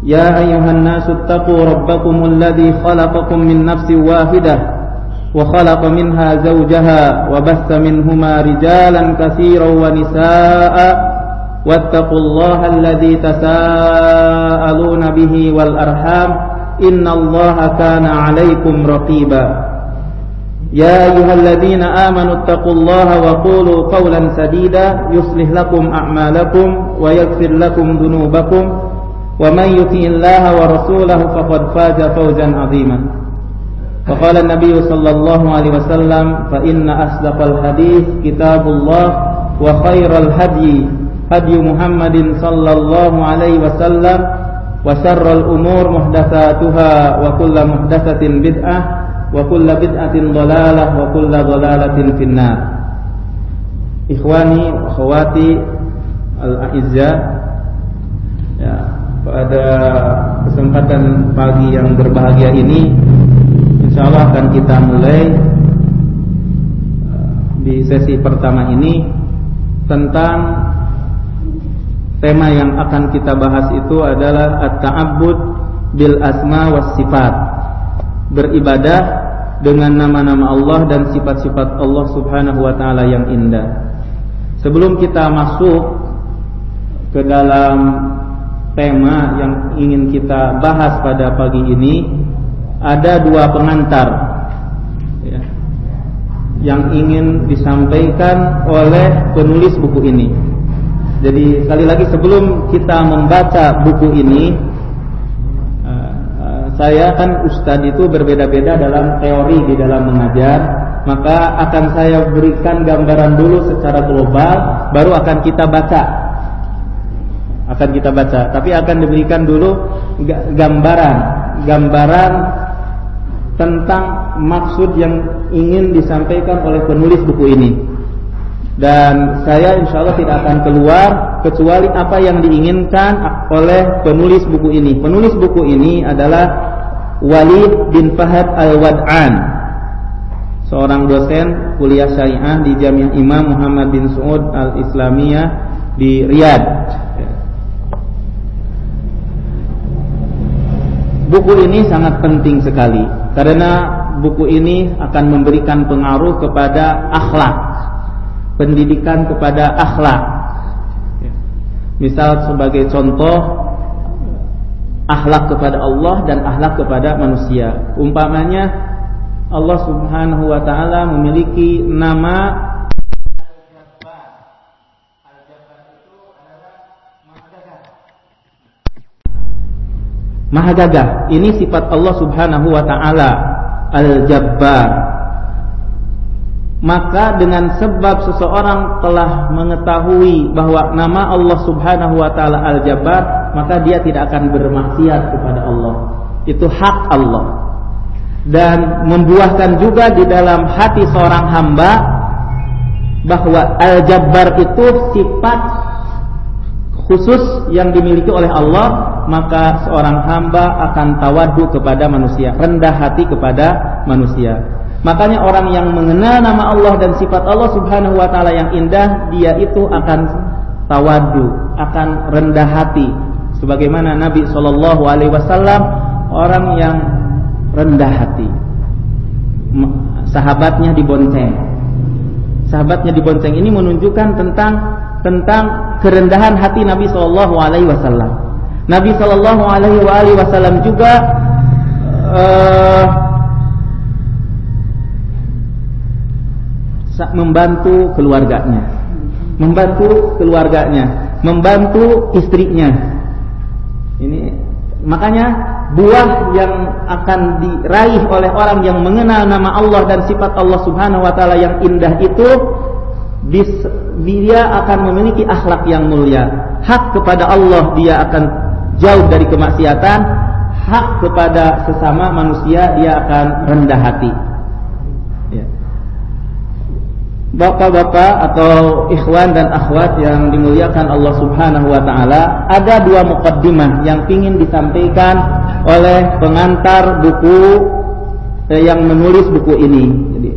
يا أيها الناس اتقوا ربكم الذي خلقكم من نفس واحدة وخلق منها زوجها وبث منهما رجالا كثيرا ونساء واتقوا الله الذي تساءلون به والأرحام إن الله كان عليكم رقيبا يا أيها الذين آمنوا اتقوا الله وقولوا قولا سديدا يصلح لكم أعمالكم ويغفر لكم ذنوبكم ومن يطع الله ورسوله فقد فاز فوزا عظيما وقال النبي صلى الله عليه وسلم فإن أصدق الحديث كتاب الله وخير الهدي هدي محمد صلى الله عليه وسلم وشر الأمور محدثاتها وكل محدثة بدعة وكل بدعة ضلالة وكل ضلالة في النار. Ikhwani wa akhwati al-a'izza, ya, pada kesempatan pagi yang berbahagia ini insyaallah akan kita mulai di sesi pertama ini tentang tema yang akan kita bahas itu adalah at-ta'abbud bil asma was sifat, beribadah dengan nama-nama Allah dan sifat-sifat Allah Subhanahu wa taala yang indah. Sebelum kita masuk ke dalam tema yang ingin kita bahas pada pagi ini, ada dua pengantar ya, yang ingin disampaikan oleh penulis buku ini. Jadi sekali lagi sebelum kita membaca buku ini, saya kan ustadz itu berbeda-beda dalam teori di dalam mengajar, maka akan saya berikan gambaran dulu secara global, baru akan kita baca. Tapi akan diberikan dulu gambaran tentang maksud yang ingin disampaikan oleh penulis buku ini. Dan saya insya Allah tidak akan keluar kecuali apa yang diinginkan oleh penulis buku ini. Penulis buku ini adalah Walid bin Fahad Al-Wad'an, seorang dosen kuliah syariah di Jamiah Imam Muhammad bin Saud Al-Islamiyah di Riyadh. Buku ini sangat penting sekali karena buku ini akan memberikan pengaruh kepada akhlak, pendidikan kepada akhlak. Misal sebagai contoh, akhlak kepada Allah dan akhlak kepada manusia. Umpamanya Allah Subhanahu wa taala memiliki nama Maha Gagah. Ini sifat Allah Subhanahu wa taala, Al-Jabbar. Maka dengan sebab seseorang telah mengetahui bahwa nama Allah Subhanahu wa taala Al-Jabbar, maka dia tidak akan bermaksiat kepada Allah. Itu hak Allah. Dan membuahkan juga di dalam hati seorang hamba bahwa Al-Jabbar itu sifat khusus yang dimiliki oleh Allah, maka seorang hamba akan tawadu kepada manusia, rendah hati kepada manusia. Makanya orang yang mengenal nama Allah dan sifat Allah Subhanahu wa taala yang indah, dia itu akan tawadu, akan rendah hati. Sebagaimana Nabi sallallahu alaihi wasallam orang yang rendah hati. Sahabatnya dibonceng. Ini menunjukkan tentang kerendahan hati Nabi sallallahu alaihi wasallam. Nabi sallallahu alaihi wasallam juga membantu keluarganya, membantu istrinya. Ini makanya buah yang akan diraih oleh orang yang mengenal nama Allah dan sifat Allah Subhanahu wa taala yang indah itu, dia akan memiliki akhlak yang mulia. Hak kepada Allah dia akan jauh dari kemaksiatan, hak kepada sesama manusia dia akan rendah hati. Bapak-bapak atau ikhwan dan akhwat yang dimuliakan Allah Subhanahu wa taala, ada dua muqaddimah yang ingin disampaikan oleh pengantar buku yang menulis buku ini. Jadi,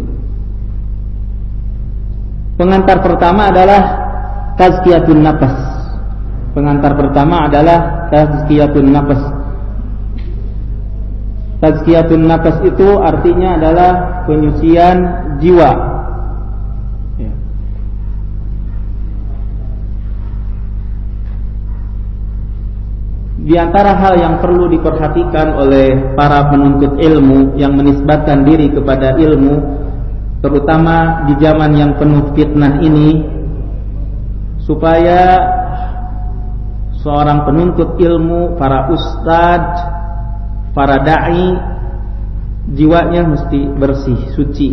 pengantar pertama adalah tazkiyatun nafs. Tazkiyatun nafas itu artinya adalah penyucian jiwa. Ya. Di antara hal yang perlu diperhatikan oleh para penuntut ilmu yang menisbatkan diri kepada ilmu, terutama di zaman yang penuh fitnah ini, supaya seorang penuntut ilmu, para ustadz, para da'i, jiwanya mesti bersih, suci.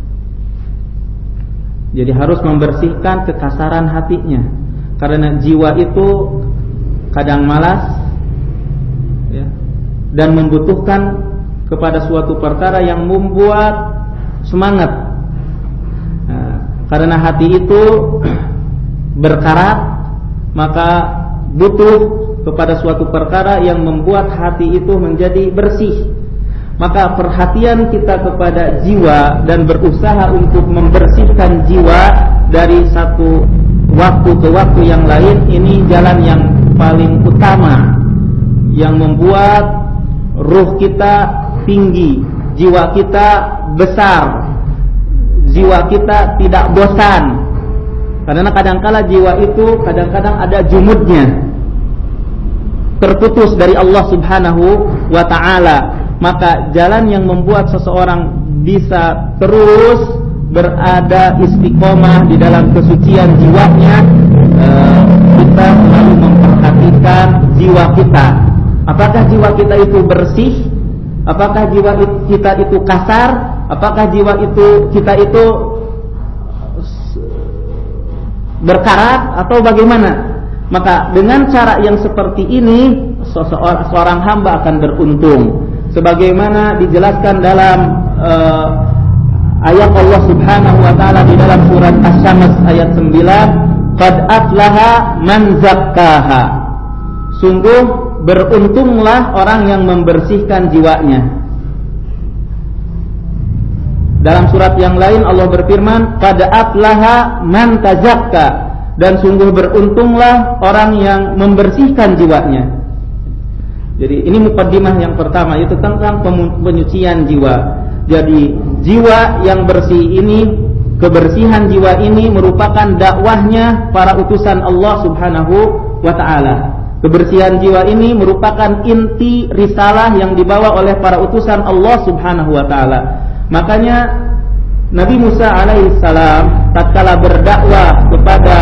Jadi harus membersihkan kekasaran hatinya, karena jiwa itu kadang malas, ya, dan membutuhkan kepada suatu perkara yang membuat semangat. Nah, karena hati itu berkarat, maka butuh kepada suatu perkara yang membuat hati itu menjadi bersih. Maka perhatian kita kepada jiwa dan berusaha untuk membersihkan jiwa dari satu waktu ke waktu yang lain, ini jalan yang paling utama yang membuat ruh kita tinggi, jiwa kita besar, jiwa kita tidak bosan. Karena kadangkala jiwa itu kadang-kadang ada jumudnya, terputus dari Allah Subhanahu wa ta'ala. Maka jalan yang membuat seseorang bisa terus berada istiqomah di dalam kesucian jiwanya, kita selalu memperhatikan jiwa kita. Apakah jiwa kita itu bersih? Apakah jiwa kita itu kasar? Apakah jiwa kita itu berkarat atau bagaimana? Maka dengan cara yang seperti ini seorang hamba akan beruntung, sebagaimana dijelaskan dalam ayat Allah Subhanahu wa taala di dalam surat Asy-Syams ayat 9, qad aflaha man zakkaha. Sungguh beruntunglah orang yang membersihkan jiwanya. Dalam surat yang lain Allah berfirman, qad aflaha man tazakka. Dan sungguh beruntunglah orang yang membersihkan jiwanya. Jadi ini mukaddimah yang pertama, yaitu tentang penyucian jiwa. Jadi jiwa yang bersih ini, kebersihan jiwa ini merupakan dakwahnya para utusan Allah Subhanahu wa ta'ala. Kebersihan jiwa ini merupakan inti risalah yang dibawa oleh para utusan Allah Subhanahu wa ta'ala. Makanya Nabi Musa alaihissalam tatkala berdakwah kepada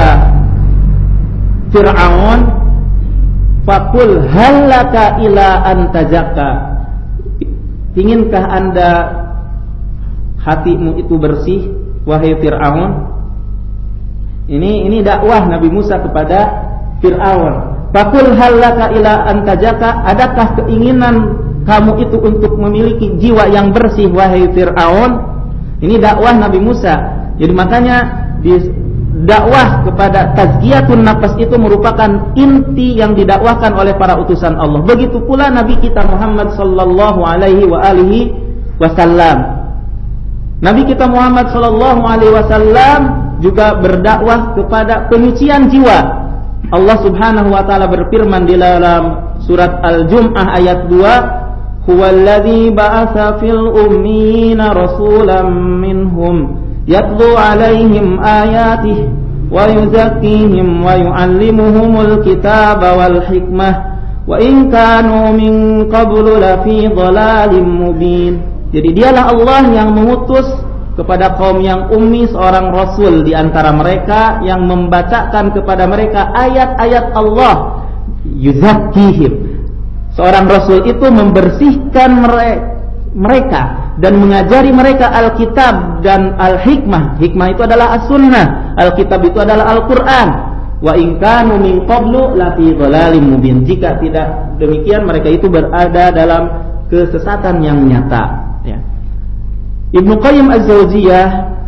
Fir'aun, faqul hallaka ila an tazakka. Inginkah Anda hatimu itu bersih, wahai Fir'aun? Ini dakwah Nabi Musa kepada Fir'aun. Faqul hallaka ila an tazakka. Adakah keinginan kamu itu untuk memiliki jiwa yang bersih, wahai Fir'aun? Ini dakwah Nabi Musa. Jadi makanya di dakwah kepada tazkiyatun nafas itu merupakan inti yang didakwahkan oleh para utusan Allah. Begitu pula Nabi kita Muhammad sallallahu alaihi wa alihi wasallam. Nabi kita Muhammad sallallahu alaihi wasallam juga berdakwah kepada penyucian jiwa. Allah Subhanahu wa taala berfirman di dalam surat Al-Jum'ah ayat 2, huwallazi ba'atsa fil ummiyina rasulan minhum yatlu 'alaihim ayatihi wa yuzakkihim wa yu'allimuhumul kitaba wal hikmah wa in kanu min qablu lafi dhalalin mubin. Jadi dialah Allah yang mengutus kepada kaum yang ummi seorang rasul di antara mereka yang membacakan kepada mereka ayat-ayat Allah, yuzakkihim. Seorang rasul itu membersihkan mereka dan mengajari mereka Alkitab dan Al-Hikmah. Hikmah itu adalah As-Sunnah, Alkitab itu adalah Al-Quran. Wa in kanu min qablu lafi dhalalin mubin. Jika tidak demikian, mereka itu berada dalam kesesatan yang nyata. Ya. Ibnu Qayyim Az-Jauziyah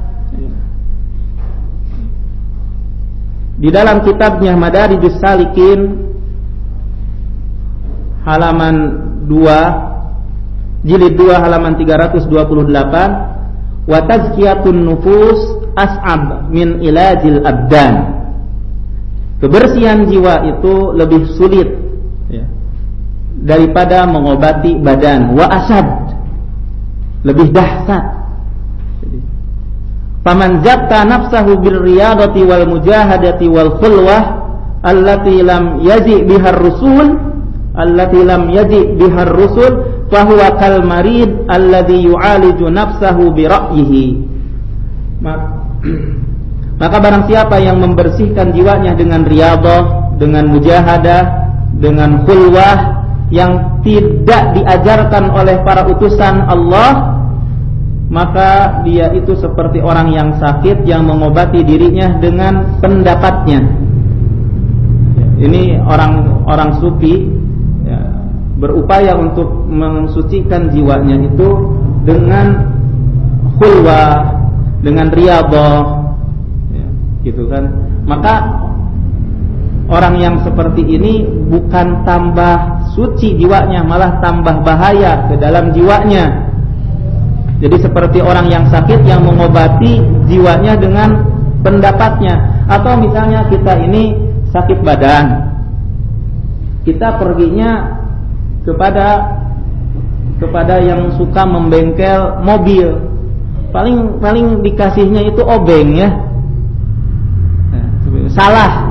di dalam kitabnya Madarijus Salikin halaman 2, jilid 2 halaman 328, wa tazkiyatun nufus as'ab min ilajil abdan. Kebersihan jiwa itu lebih sulit, ya, daripada mengobati badan. Wa asad, lebih dahsyat. Faman zakka nafsahu bir riyadati wal mujahadati wal khulwah allati lam yaji bihar rusul fahuwa kal marid alladhi yu'aliju nafsahu bi ra'yihi. Maka barang siapa yang membersihkan jiwanya dengan riyadhah, dengan mujahadah, dengan khulwah yang tidak diajarkan oleh para utusan Allah, maka dia itu seperti orang yang sakit yang mengobati dirinya dengan pendapatnya. Ini orang sufi ya, berupaya untuk mensucikan jiwanya itu dengan khulwah, dengan riyadhah, ya, gitu kan. Maka orang yang seperti ini bukan tambah suci jiwanya, malah tambah bahaya ke dalam jiwanya. Jadi seperti orang yang sakit yang mengobati jiwanya dengan pendapatnya. Atau misalnya kita ini sakit badan, kita perginya kepada yang suka membengkel mobil. Paling dikasihnya itu obeng ya. Salah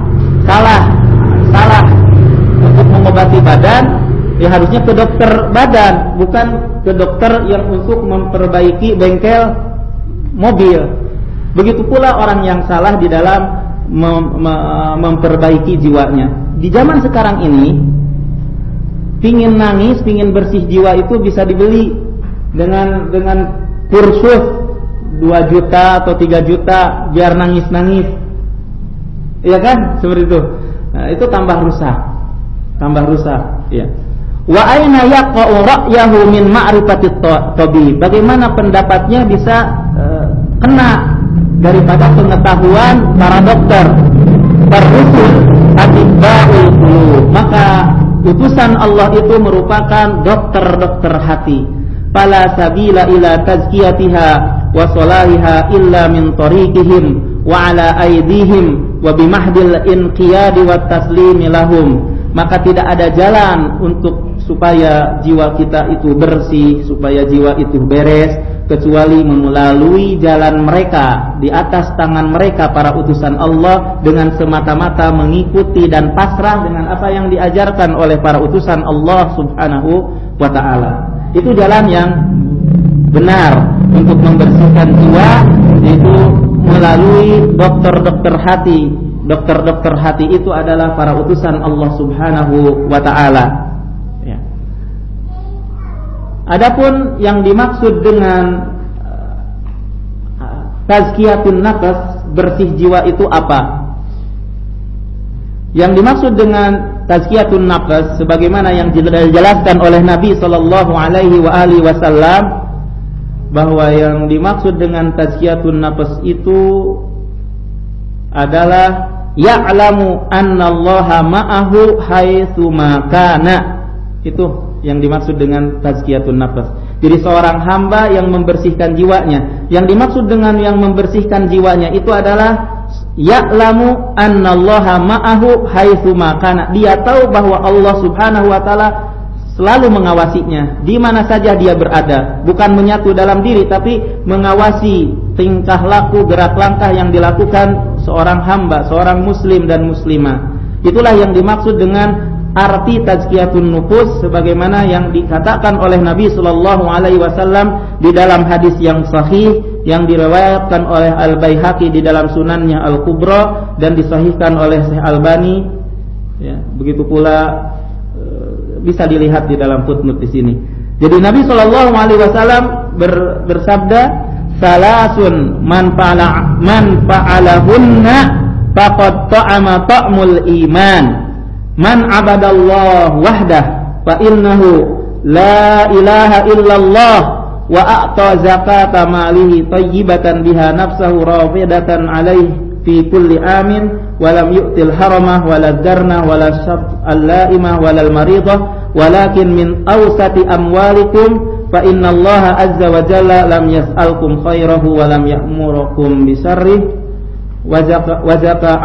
untuk mengobati badan, ya harusnya ke dokter badan, bukan ke dokter yang untuk memperbaiki bengkel mobil. Begitu pula orang yang salah di dalam memperbaiki jiwanya. Di zaman sekarang ini, pingin nangis, pingin bersih jiwa itu bisa dibeli dengan kursus 2 juta atau 3 juta biar nangis-nangis. Iya kan? Seperti itu. Nah, itu tambah rusak. Ya. Wa aina yaqa'u ra'yahu min ma'rifatit tabib. Bagaimana pendapatnya bisa kena daripada pengetahuan para dokter. Ar-rusul atibba'ul qulub. Maka utusan Allah itu merupakan dokter-dokter hati. Fala sabila ila tazkiyatiha wa salahiha illa min tariqihim wa ala aydihim wa bimahdil inqiyadi wat taslimi lahum. Maka tidak ada jalan untuk supaya jiwa kita itu bersih, supaya jiwa itu beres, kecuali melalui jalan mereka, di atas tangan mereka para utusan Allah, dengan semata-mata mengikuti dan pasrah dengan apa yang diajarkan oleh para utusan Allah subhanahu wa ta'ala. Itu jalan yang benar untuk membersihkan jiwa, yaitu melalui dokter-dokter hati. Dokter-dokter hati itu adalah para utusan Allah subhanahu wa ta'ala ya. Adapun yang dimaksud dengan tazkiyatun nafs, bersih jiwa itu apa? Yang dimaksud dengan tazkiyatun nafs sebagaimana yang dijelaskan oleh Nabi sallallahu alaihi wasallam, bahwa yang dimaksud dengan tazkiyatun nafs itu adalah ya'lamu annallaha ma'ahu haitsu ma kana. Itu yang dimaksud dengan tazkiyatun nafs. Jadi seorang hamba yang membersihkan jiwanya. Yang dimaksud dengan yang membersihkan jiwanya itu adalah ya'lamu annallaha ma'ahu haitsu ma kana. Dia tahu bahwa Allah Subhanahu wa taala selalu mengawasinya di mana saja dia berada, bukan menyatu dalam diri tapi mengawasi tingkah laku, gerak langkah yang dilakukan seorang hamba, seorang muslim dan muslimah. Itulah yang dimaksud dengan arti tazkiyatun nufus sebagaimana yang dikatakan oleh Nabi sallallahu alaihi wasallam di dalam hadis yang sahih yang diriwayatkan oleh Al-Baihaqi di dalam Sunannya Al-Kubra dan disahihkan oleh Syekh Albani ya, begitu pula bisa dilihat di dalam footnote di sini. Jadi Nabi sallallahu alaihi wasallam bersabda, salasun man fa'alahunna faqad ta'ama ta'mul iman. Man 'abadallah wahdah fa innahu la ilaha illallah wa a'ta zakata malihi tayyibatan biha nafsahu rafidatan alaihi fi kulli amin wa lam yu'til haramah wa la darna wa la syab al-la'imah wa la al-maridah walakin min awsati amwalikum fa innallaha azza wa jalla lam yas'alkum khairahu wa lam ya'murukum bisarrih wa zaka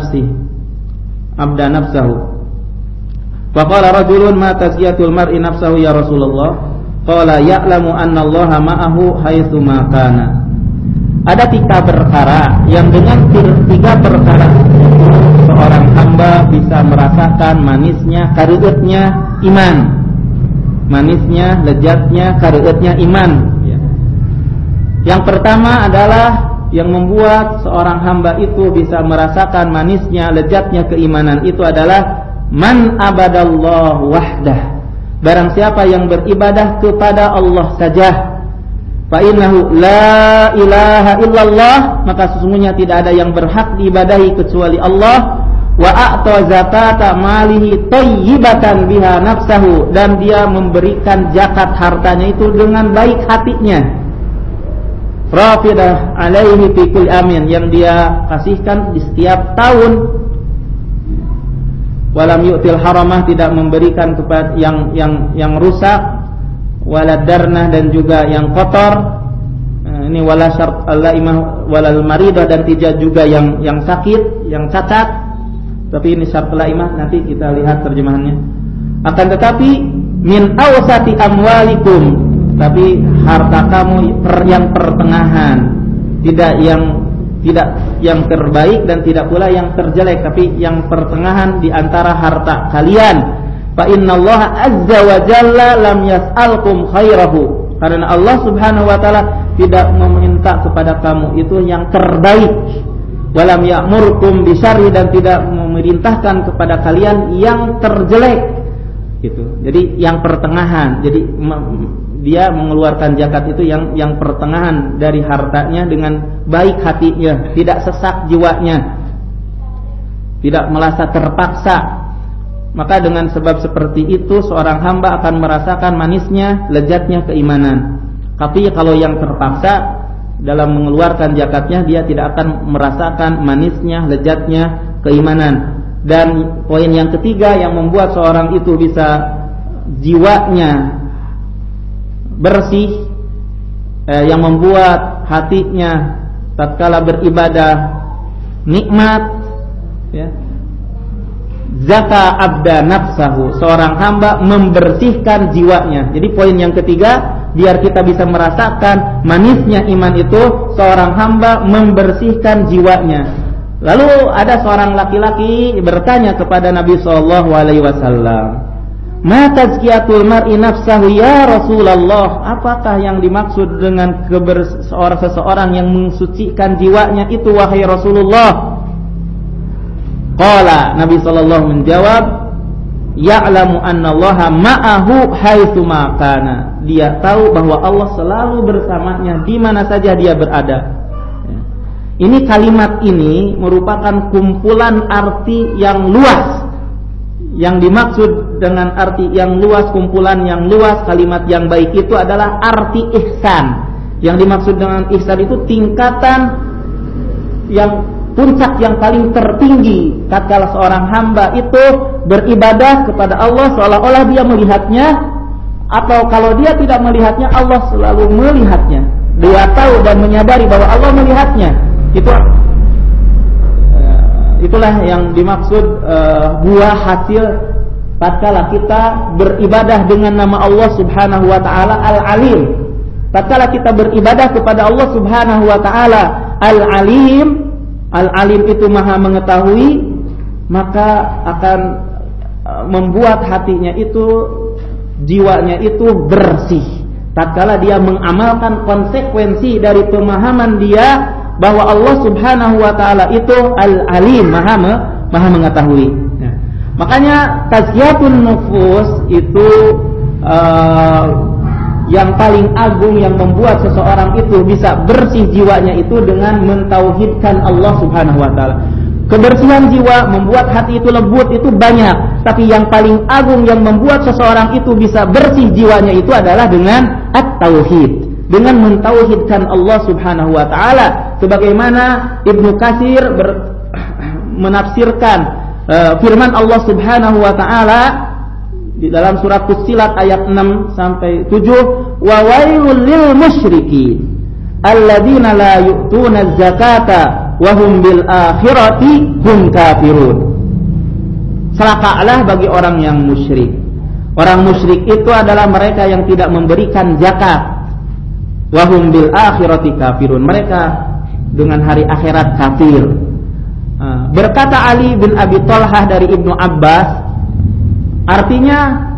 abda nafsahu. Faqala rajulun ma tazkiyatul mar'i nafsahu ya Rasulullah. qala ya'lamu anna Allaha ma'ahu haitsu ma kana. Ada 3 perkara yang dengan 3 perkara seorang hamba bisa merasakan manisnya, kareueutnya iman. Manisnya, lezatnya, kareueutnya iman. Yang pertama adalah yang membuat seorang hamba itu bisa merasakan manisnya, lezatnya keimanan itu adalah man abadallahu wahdah. Barang siapa yang beribadah kepada Allah saja, fa innahu la ilaha illallah, maka sesungguhnya tidak ada yang berhak diibadahi kecuali Allah. Wa a'ta zakata malihi thayyibatan biha nafsahu, dan dia memberikan zakat hartanya itu dengan baik hatinya. Rafidah alaihi fi kulli amin, yang dia kasihkan di setiap tahun. Walam yu'til haramah, tidak memberikan kepada yang rusak, waladarnah, dan juga yang kotor. Ini wala syart al-laimah walal maridah, dan tidak juga yang sakit, yang cacat. Tapi ini syart al-laimah, nanti kita lihat terjemahannya. Akan tetapi min awsati amwalikum, tapi harta kamu yang pertengahan, tidak yang terbaik dan tidak pula yang terjelek, tapi yang pertengahan di antara harta kalian. Fa innallaha azza wa jalla lam yas'alkum khairahu, karena Allah Subhanahu wa taala tidak meminta kepada kamu itu yang terbaik. Walam ya'murkum bisyarri, dan tidak memerintahkan kepada kalian yang terjelek. Gitu. Jadi yang pertengahan. Jadi dia mengeluarkan zakat itu yang pertengahan dari hartanya dengan baik hatinya, tidak sesak jiwanya, tidak merasa terpaksa. Maka dengan sebab seperti itu seorang hamba akan merasakan manisnya, lezatnya keimanan. Tapi kalau yang terpaksa dalam mengeluarkan zakatnya, dia tidak akan merasakan manisnya, lezatnya keimanan. Dan poin yang ketiga yang membuat seorang itu bisa jiwanya bersih, yang membuat hatinya tatkala beribadah nikmat, ya. Zaka abda nafsahu, seorang hamba membersihkan jiwanya. Jadi poin yang ketiga, biar kita bisa merasakan manisnya iman itu, seorang hamba membersihkan jiwanya. Lalu ada seorang laki-laki bertanya kepada Nabi SAW, ma tazkiyatul mar'i nafsahu ya Rasulullah, apakah yang dimaksud dengan seseorang yang mensucikan jiwanya itu wahai Rasulullah? Qala, Nabi sallallahu menjawab, ya'lamu annallaha ma'ahu haitsu ma kana, dia tahu bahwa Allah selalu bersamanya di mana saja dia berada. Ini kalimat ini merupakan kumpulan arti yang luas. Yang dimaksud dengan arti yang luas, kumpulan yang luas, kalimat yang baik itu adalah arti ihsan. Yang dimaksud dengan ihsan itu tingkatan yang puncak yang paling tertinggi tatkala seorang hamba itu beribadah kepada Allah seolah-olah dia melihatnya, atau kalau dia tidak melihatnya, Allah selalu melihatnya. Dia tahu dan menyadari bahwa Allah melihatnya. Itulah yang dimaksud buah hasil tatkala kita beribadah dengan nama Allah Subhanahu wa taala Al-Alim. Tatkala kita beribadah kepada Allah Subhanahu wa taala Al-Alim, Al-Alim itu Maha mengetahui, maka akan membuat hatinya itu, jiwanya itu bersih. Tatkala dia mengamalkan konsekuensi dari pemahaman dia bahwa Allah Subhanahu wa taala itu Al-Alim, Maha mengetahui. Nah, makanya tazkiyatun nufus itu yang paling agung yang membuat seseorang itu bisa bersih jiwanya itu dengan mentauhidkan Allah Subhanahu wa taala. Kebersihan jiwa membuat hati itu lembut itu banyak, tapi yang paling agung yang membuat seseorang itu bisa bersih jiwanya itu adalah dengan at-tauhid, dengan mentauhidkan Allah Subhanahu wa taala. Sebagaimana Ibnu Katsir menafsirkan firman Allah Subhanahu wa taala di dalam surat Fussilat ayat 6 sampai 7, wa wailul lil musyrikin alladzina la yu'tuna zakata wa hum bil akhirati hum kafirun. Celakalah bagi orang yang musyrik, Orang musyrik itu adalah mereka yang tidak memberikan zakat. Wa hum bil akhirati kafirun. Mereka dengan hari akhirat kafir. Berkata Ali bin Abi Thalhah dari Ibnu Abbas, artinya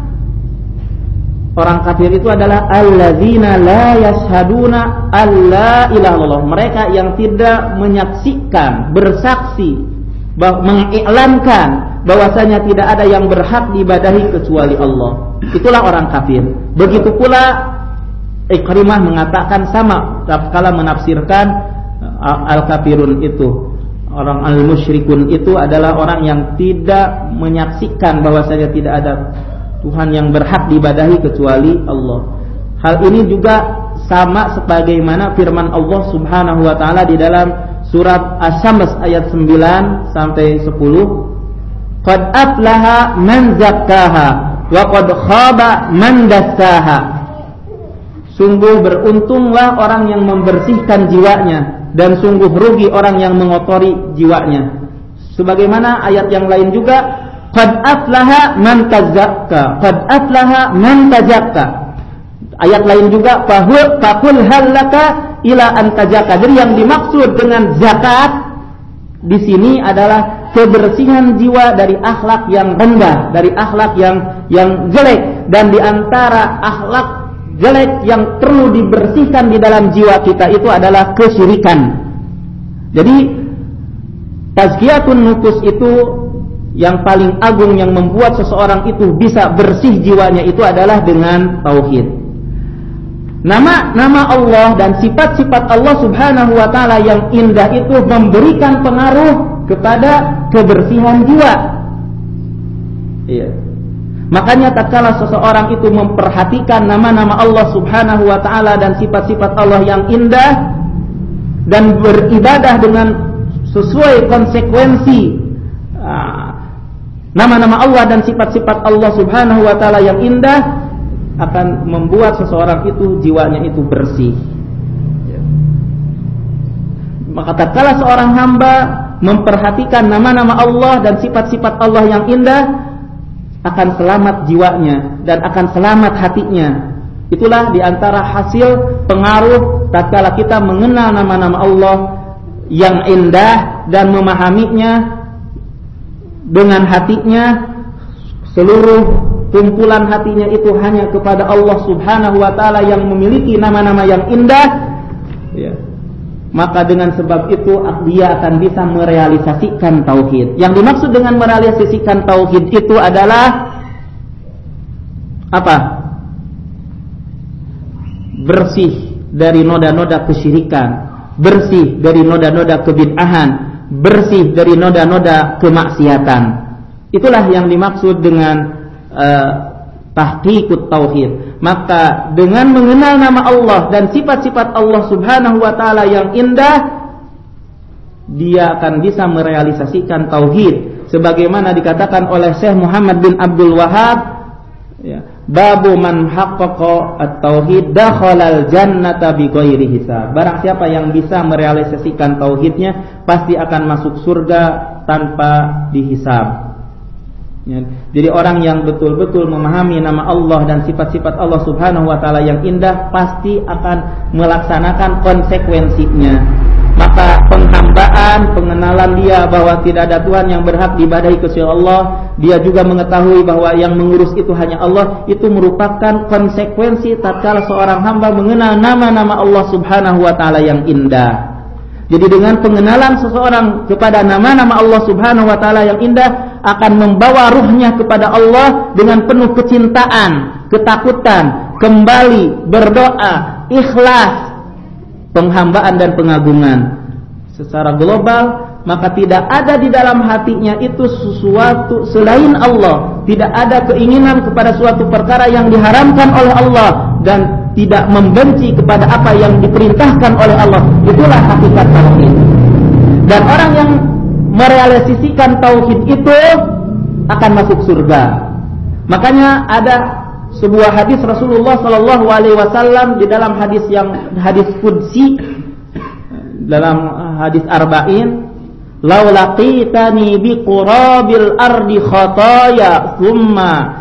orang kafir itu adalah alladzina la yashhaduna alla ilaha illallah. Mereka yang tidak menyaksikan, bersaksi, mengiklankan bahwasanya tidak ada yang berhak diibadahi kecuali Allah. Itulah orang kafir. Begitu pula Ikrimah mengatakan sama tatkala menafsirkan al-kafirun itu. Orang al-musyrikun itu adalah orang yang tidak menyaksikan bahwasanya tidak ada Tuhan yang berhak diibadahi kecuali Allah. Hal ini juga sama sebagaimana firman Allah Subhanahu wa taala di dalam surat Asy-Syams ayat 9 sampai 10. Qad aflaha man zakkaha wa qad khaba man dassaha. Sungguh beruntunglah orang yang membersihkan jiwanya, dan sungguh rugi orang yang mengotori jiwanya. Sebagaimana ayat yang lain juga, qad aflaha man tazakka, qad aflaha man tazakka. Ayat lain juga, faqul halaka ila an tazakka. Jadi yang dimaksud dengan zakat di sini adalah kebersihan jiwa dari akhlak yang rendah, dari akhlak yang jelek, dan di antara akhlak jelek yang perlu dibersihkan di dalam jiwa kita itu adalah kesyirikan. Jadi tazkiyatun nufus itu yang paling agung yang membuat seseorang itu bisa bersih jiwanya itu adalah dengan tauhid. Nama-nama Allah dan sifat-sifat Allah Subhanahu wa taala yang indah itu memberikan pengaruh kepada kebersihan jiwa. Iya. Makanya tatkala seseorang itu memperhatikan nama-nama Allah Subhanahu wa taala dan sifat-sifat Allah yang indah dan beribadah dengan sesuai konsekuensi nama-nama Allah dan sifat-sifat Allah Subhanahu wa taala yang indah, akan membuat seseorang itu jiwanya itu bersih. Maka tatkala seorang hamba memperhatikan nama-nama Allah dan sifat-sifat Allah yang indah, akan selamat jiwanya dan akan selamat hatinya. Itulah diantara hasil pengaruh tatkala kita mengenal nama-nama Allah yang indah dan memahaminya dengan hatinya. Seluruh kumpulan hatinya itu hanya kepada Allah Subhanahu wa taala yang memiliki nama-nama yang indah, ya. Maka dengan sebab itu dia akan bisa merealisasikan tauhid. Yang dimaksud dengan merealisasikan tauhid itu adalah apa? Bersih dari noda-noda kesyirikan, bersih dari noda-noda kebid'ahan, bersih dari noda-noda kemaksiatan. Itulah yang dimaksud dengan tahqiqut tauhid. Maka dengan mengenal nama Allah dan sifat-sifat Allah Subhanahu wa taala yang indah, dia akan bisa merealisasikan tauhid sebagaimana dikatakan oleh Syekh Muhammad bin Abdul Wahhab, ya, babu man haqqaqa at-tauhid dakhalal jannata bighairi hisab. Barang siapa yang bisa merealisasikan tauhidnya pasti akan masuk surga tanpa dihisab. Ya, jadi orang yang betul-betul memahami nama Allah dan sifat-sifat Allah Subhanahu wa taala yang indah pasti akan melaksanakan konsekuensinya. Maka penghambaan, pengenalan dia bahwa tidak ada Tuhan yang berhak diibadahi kecuali Allah, dia juga mengetahui bahwa yang mengurus itu hanya Allah, itu merupakan konsekuensi tatkala seorang hamba mengenal nama-nama Allah Subhanahu wa taala yang indah. Jadi dengan pengenalan seseorang kepada nama-nama Allah Subhanahu wa taala yang indah akan membawa ruhnya kepada Allah dengan penuh kecintaan, ketakutan, kembali berdoa, ikhlas, penghambaan dan pengagungan. Secara global, maka tidak ada di dalam hatinya itu sesuatu selain Allah, tidak ada keinginan kepada suatu perkara yang diharamkan oleh Allah, dan tidak membenci kepada apa yang diperintahkan oleh Allah. Itulah hakikat tauhid. Dan orang yang merealisasikan tauhid itu akan masuk surga. Makanya ada sebuah hadis Rasulullah sallallahu alaihi wasallam di dalam hadis qudsi, dalam hadis arba'in, "Lau laqitani biqurabil ardi khataya thumma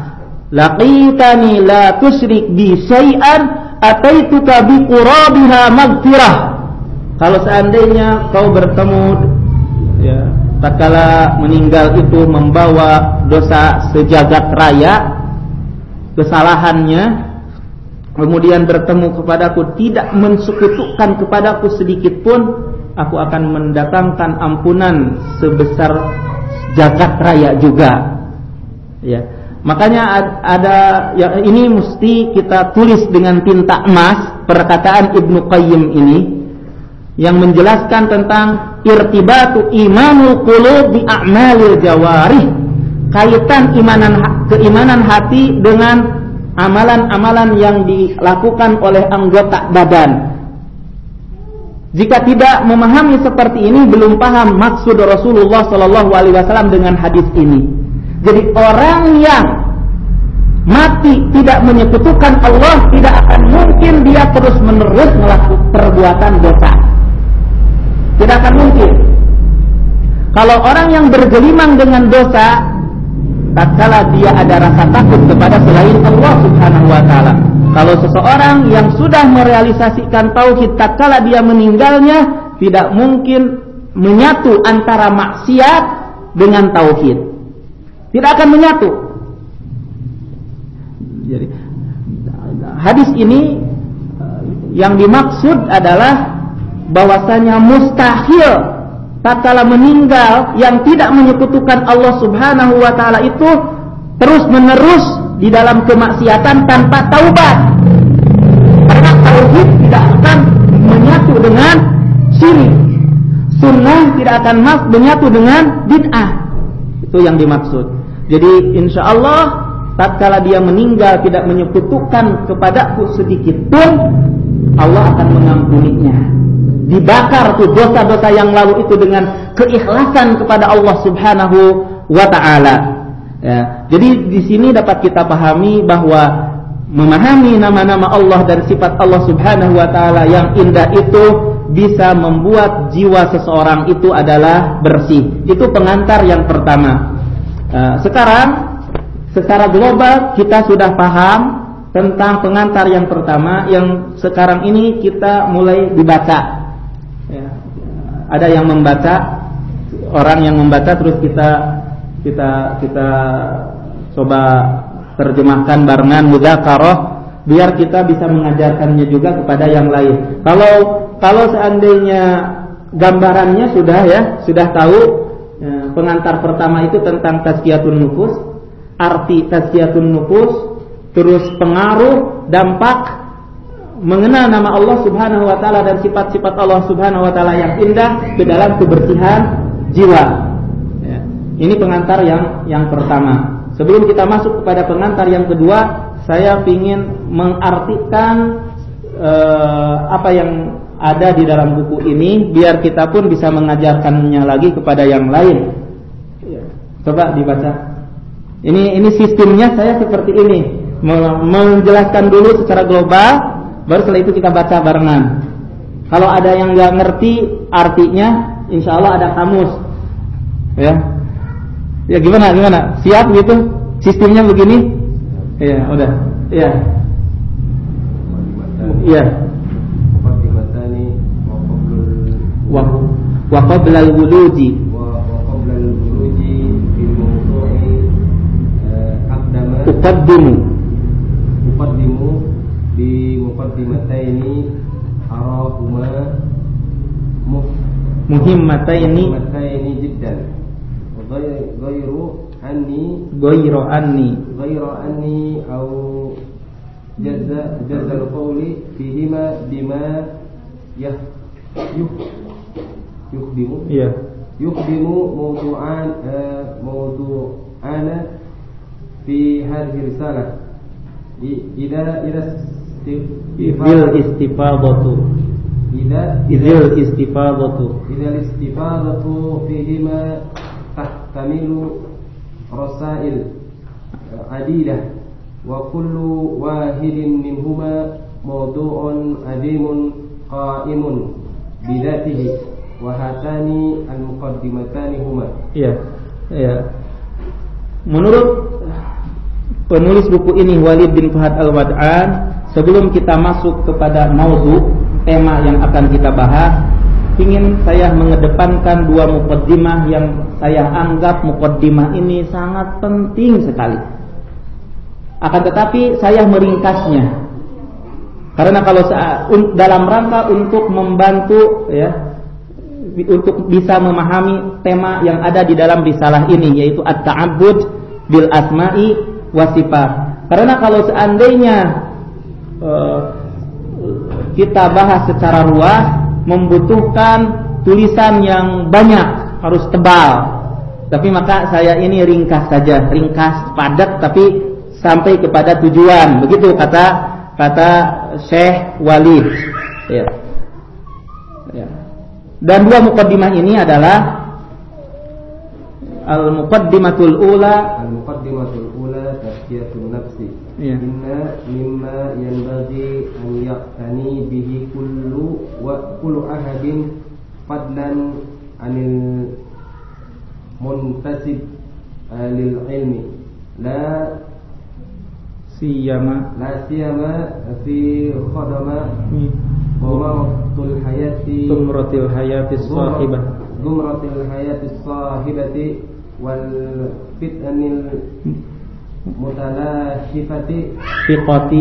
laqitani la tusyrik bi syai'an ataituka bi qurabiha maghfirah. Kalau seandainya kau bertemu ya, tatkala meninggal itu membawa dosa sejagat raya, kesalahannya, kemudian bertemu kepadaku tidak mensekutukan kepadaku sedikit pun, aku akan mendatangkan ampunan sebesar jagat raya juga. Ya, makanya ada yang ini mesti kita tulis dengan tinta emas perkataan Ibnu Qayyim ini yang menjelaskan tentang irtibatu imanul qulub bi a'malil jawarih, kaitan keimanan hati dengan amalan-amalan yang dilakukan oleh anggota badan. Jika tidak memahami seperti ini, belum paham maksud Rasulullah sallallahu alaihi wasallam dengan hadis ini. Jadi orang yang mati tidak menyekutukan Allah, tidak akan mungkin dia terus-menerus melakukan perbuatan dosa. Tidak akan mungkin. Kalau orang yang bergelimang dengan dosa, tatkala dia ada rasa takut kepada selain Allah Subhanahu wa taala. Kalau seseorang yang sudah merealisasikan tauhid, tatkala dia meninggalnya, tidak mungkin menyatu antara maksiat dengan tauhid. Tidak akan menyatu. Jadi hadis ini yang dimaksud adalah bahwasanya mustahil tatkala meninggal yang tidak menyekutukan Allah Subhanahu wa taala itu terus-menerus di dalam kemaksiatan tanpa taubat. Karena tauhid tidak akan menyatu dengan syirik. Sunnah tidak akan menyatu dengan bid'ah. Itu yang dimaksud. Jadi insyaallah tatkala dia meninggal tidak menyekutukan kepadaku sedikit pun, Allah akan mengampuninya. Dibakar tuh dosa-dosa yang lalu itu dengan keikhlasan kepada Allah Subhanahu wa taala. Ya, jadi di sini dapat kita pahami bahwa memahami nama-nama Allah dan sifat Allah Subhanahu wa taala yang indah itu bisa membuat jiwa seseorang itu adalah bersih. Itu pengantar yang pertama. Sekarang secara global kita sudah paham tentang pengantar yang pertama, yang sekarang ini kita mulai dibaca. Ya, ada yang membaca, orang yang membaca, terus kita coba terjemahkan barengan mudzakarah biar kita bisa mengajarkannya juga kepada yang lain. Kalau seandainya gambarannya sudah tahu, pengantar pertama itu tentang tazkiyatun nufus, arti tazkiyatun nufus, terus pengaruh, dampak mengenal nama Allah Subhanahu wa taala dan sifat-sifat Allah Subhanahu wa taala yang indah ke dalam kebersihan jiwa. Ya. Ini pengantar yang pertama. Sebelum kita masuk kepada pengantar yang kedua, saya ingin mengartikan apa yang ada di dalam buku ini biar kita pun bisa mengajarkannya lagi kepada yang lain. Ya. Coba dibaca. Ini sistemnya saya seperti ini. Menjelaskan dulu secara global, baru setelah itu kita baca barengan. Kalau ada yang nggak ngerti artinya, insya Allah ada kamus. Ya gimana? Siap gitu? Sistemnya begini? Ya udah. Ya. Ya. Wa qabla al-wuluji. Uqaddimu bi muqaddimataini arahuma muhimmataini jiddan ghairu anni au jazal qawli fihima bima yukhdimu mawdu'ana fi hadhihi risalah idza istifadatu fihima tahtamilu rasail adidah wa kullu wahidin minhuma mawdu'un adimun qa'imun bidatihi wa hatani al-muqaddimatani huma. Menurut penulis buku ini Walid bin Fahad Al-Wad'an, sebelum kita masuk kepada maudhu, tema yang akan kita bahas, ingin saya mengedepankan dua muqaddimah yang saya anggap muqaddimah ini sangat penting sekali. Akan tetapi saya meringkasnya, karena kalau dalam rangka untuk membantu ya, untuk bisa memahami tema yang ada di dalam risalah ini, yaitu at-ta'abbud bil asma'i wa sifat. Karena kalau seandainya kita bahas secara luas, membutuhkan tulisan yang banyak, harus tebal. Tapi maka saya ini ringkas saja, ringkas, padat, tapi sampai kepada tujuan. Begitu kata Syekh Walid. Ya. Ya. Dan dua muqaddimah ini adalah al-muqaddimatul ula tazkiyatun nafsi. Ya. Inna mimma yanbaghi an yaqtani bihi kullu ahadin fadlan anil muntasib lil ilmi la siyama fi khadama tumratil hayati sahibati wal fitnil mutalahifati fiqati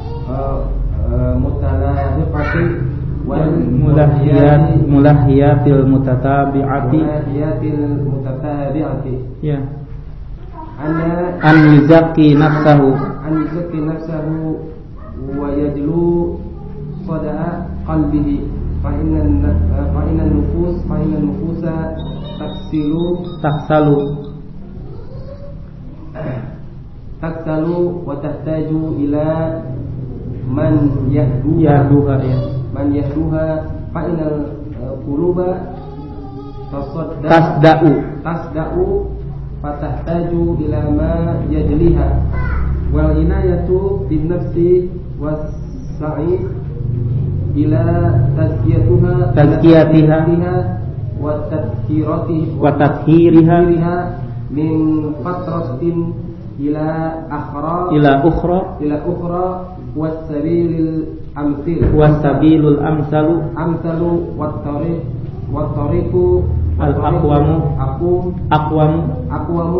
mutalahifati wal mulahiyatil mutatabi'ati ya an yuzakki nafsahu wa yajlu sada qalbihi fa inna nufusa taksalu wa tahtaju ila man yahduha fa innal quluba tasda'u fatahtaju ila ma yajliha wal inayatu bin nafsi was sa'i ila tazkiyatiha wa tadhkiriha min fatratin ila ukhra wasabilul amsalu wat tariqu aqwamu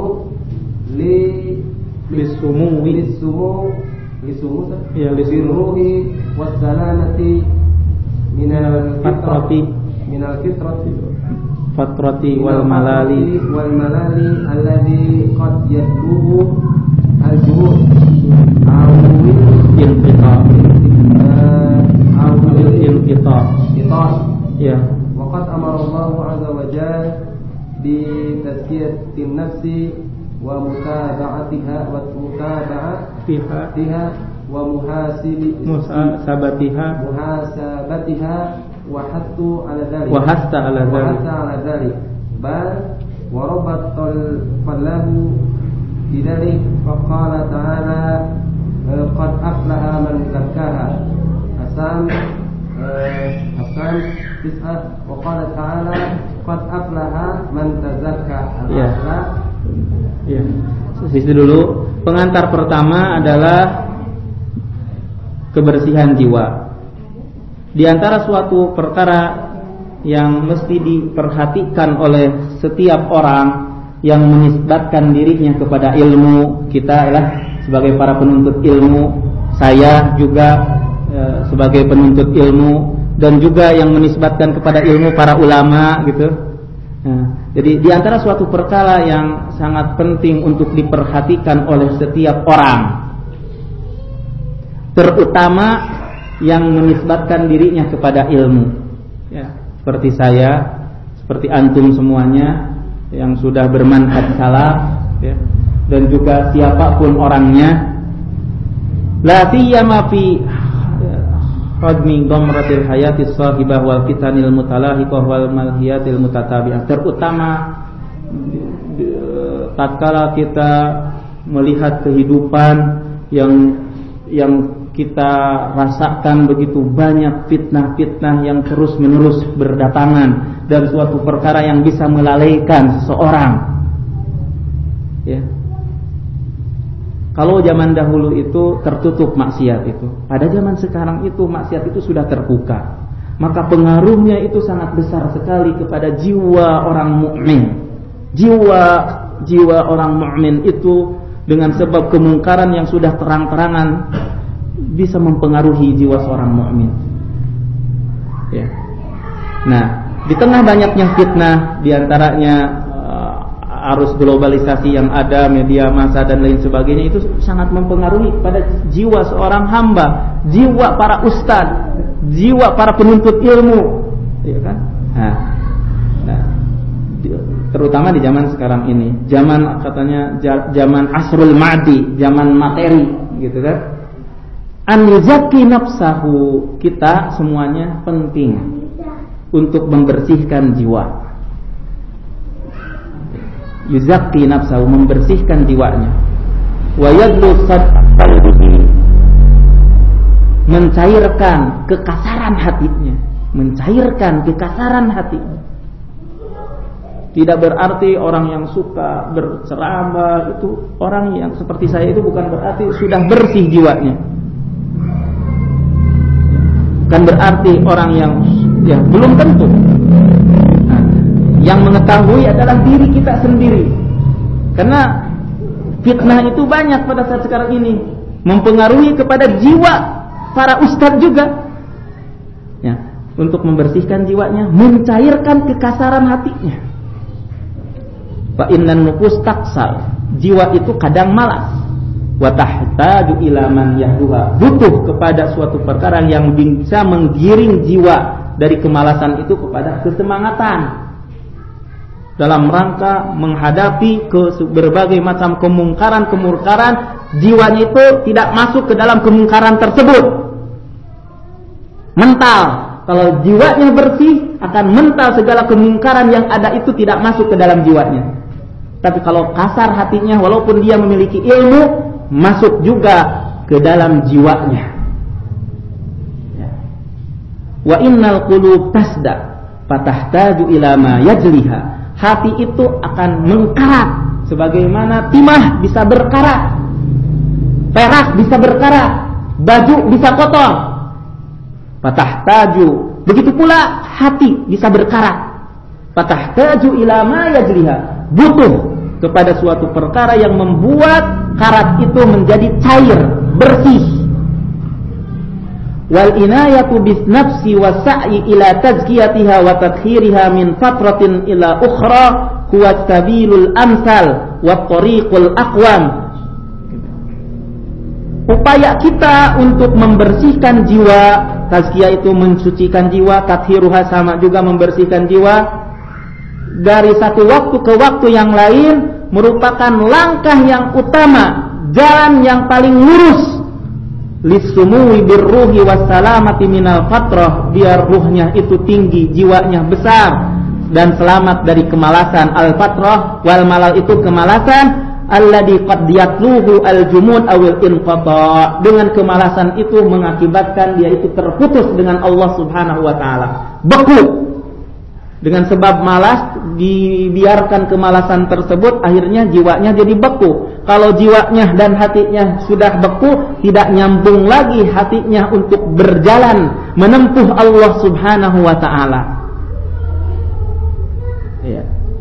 lisumuhi wassalamati minal fitrati wal malali alladhi qad yadluhu al-juhud inqita ya. Waqad amara Allah azza wa jalla bi tazkiyatin nafsi wa mutaba'atiha wa muhasabatiha wa hasta ala dhalik bal wa rabbatal falahu bidzalik faqala ta'ala qad aflaha man zakkaha Hasan tis'ah wa qala ta'ala qad aflaha man tazakka. Ya. Sisi dulu. Pengantar pertama adalah kebersihan jiwa. Di antara suatu perkara yang mesti diperhatikan oleh setiap orang yang menisbatkan dirinya kepada ilmu, kita adalah sebagai para penuntut ilmu, saya juga sebagai penuntut ilmu, dan juga yang menisbatkan kepada ilmu para ulama gitu. Nah, jadi di antara suatu perkara yang sangat penting untuk diperhatikan oleh setiap orang, terutama yang menisbatkan dirinya kepada ilmu, ya, seperti saya, seperti antum semuanya yang sudah bermanhaj salaf, ya, dan juga siapapun orangnya, la siyama fi qadmi ghamratil hayati sahibah wal fitanil mutalahiqah wal malhiyatil mutatabi'ah, terutama tatkala kita melihat kehidupan yang kita rasakan begitu banyak fitnah-fitnah yang terus-menerus berdatangan dan suatu perkara yang bisa melalaikan seseorang, ya. Kalau zaman dahulu itu tertutup maksiat itu, pada zaman sekarang itu maksiat itu sudah terbuka. Maka pengaruhnya itu sangat besar sekali kepada jiwa orang mukmin. Jiwa orang mukmin itu dengan sebab kemungkaran yang sudah terang-terangan bisa mempengaruhi jiwa seorang mukmin. Ya. Nah, di tengah banyaknya fitnah, diantaranya arus globalisasi yang ada, media massa dan lain sebagainya, itu sangat mempengaruhi pada jiwa seorang hamba, jiwa para ustadz, jiwa para penuntut ilmu, ya kan? Nah, terutama di zaman sekarang ini, zaman katanya zaman asrul ma'di, zaman materi, gitu kan? An yuzakki nafsahu, kita semuanya penting untuk membersihkan jiwa. Yuzakki nafsahu, membersihkan jiwanya. Wa yadlu qalbihi, mencairkan kekasaran hatinya, Tidak berarti orang yang suka berceramah itu, orang yang seperti saya itu bukan berarti sudah bersih jiwanya. Bukan berarti orang yang belum tentu. Yang mengetahui adalah diri kita sendiri. Karena fitnah itu banyak pada saat sekarang ini, mempengaruhi kepada jiwa para ustadz juga. Ya, untuk membersihkan jiwanya, mencairkan kekasaran hatinya. Fa innan nufus taksal, jiwa itu kadang malas. Wa tahtaju ila man yahduha, butuh kepada suatu perkara yang bisa menggiring jiwa dari kemalasan itu kepada kesemangatan dalam rangka menghadapi berbagai macam kemungkaran, jiwanya itu tidak masuk ke dalam kemungkaran tersebut. Mental, kalau jiwanya bersih, akan mental segala kemungkaran yang ada itu tidak masuk ke dalam jiwanya. Tapi kalau kasar hatinya, walaupun dia memiliki ilmu, masuk juga ke dalam jiwanya. Wa innal qulub tasda fatahtaju ila ma yajliha. Hati itu akan mengkarat sebagaimana timah bisa berkarat, perak bisa berkarat, baju bisa kotor. Fatahtaju, begitu pula hati bisa berkarat. Fatahtaju ila ma yajliha, butuh kepada suatu perkara yang membuat karat itu menjadi cair, bersih. Wal inayatu bis nafsi wa sa'i ila tazkiyatiha wa tadkhiriha min fatratin ila ukhra huwa sabilul amsal wa tariqul aqwam. Upaya kita untuk membersihkan jiwa, tazkiyah itu mensucikan jiwa, tatheeruha sama juga membersihkan jiwa, dari satu waktu ke waktu yang lain merupakan langkah yang utama, jalan yang paling lurus lisumuwi birruhi wassalamati minal fatrah, biar ruhnya itu tinggi, jiwanya besar dan selamat dari kemalasan. Al-fatrah wal malal itu kemalasan alladhi qad yatluhu al-jumud awil inqata, dengan kemalasan itu mengakibatkan dia itu terputus dengan Allah Subhanahu wa taala, beku. Dengan sebab malas, dibiarkan kemalasan tersebut, akhirnya jiwanya jadi beku. Kalau jiwanya dan hatinya sudah beku, tidak nyambung lagi hatinya untuk berjalan menempuh Allah Subhanahu wa ta'ala. Ya.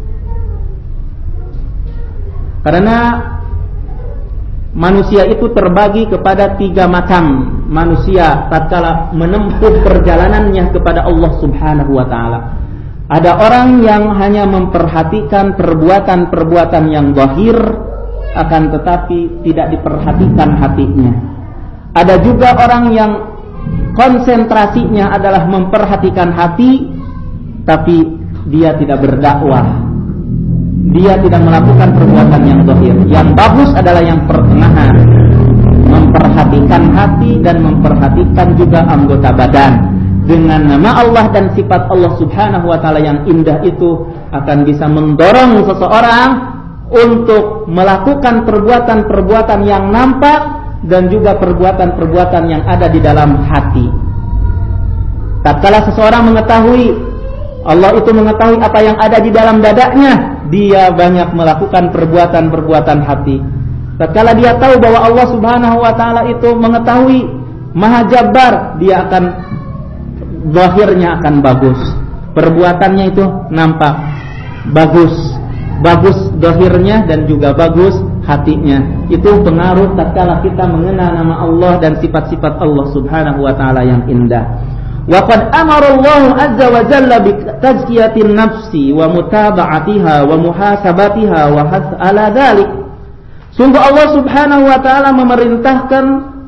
Karena manusia itu terbagi kepada 3 macam manusia tatkala menempuh perjalanannya kepada Allah Subhanahu wa ta'ala. Ada orang yang hanya memperhatikan perbuatan-perbuatan yang zahir, akan tetapi tidak diperhatikan hatinya. Ada juga orang yang konsentrasinya adalah memperhatikan hati, tapi dia tidak berdakwah. Dia tidak melakukan perbuatan yang zahir. Yang bagus adalah yang pertengahan, memperhatikan hati dan memperhatikan juga anggota badan. Dengan nama Allah dan sifat Allah Subhanahu wa ta'ala yang indah itu akan bisa mendorong seseorang untuk melakukan perbuatan-perbuatan yang nampak dan juga perbuatan-perbuatan yang ada di dalam hati. Tatkala seseorang mengetahui, Allah itu mengetahui apa yang ada di dalam dadanya, dia banyak melakukan perbuatan-perbuatan hati. Tatkala dia tahu bahwa Allah Subhanahu wa taala itu mengetahui, Maha Jabbar, dia akan zahirnya akan bagus. Perbuatannya itu nampak bagus zahirnya dan juga bagus hatinya. Itu pengaruh tatkala kita mengenal nama Allah dan sifat-sifat Allah Subhanahu wa taala yang indah. Wa qad amara Allah azza wa jalla bi tazkiyatin nafsi wa mutaba'atiha wa muhasabatiha wa ala dzalik. Sungguh Allah Subhanahu wa taala memerintahkan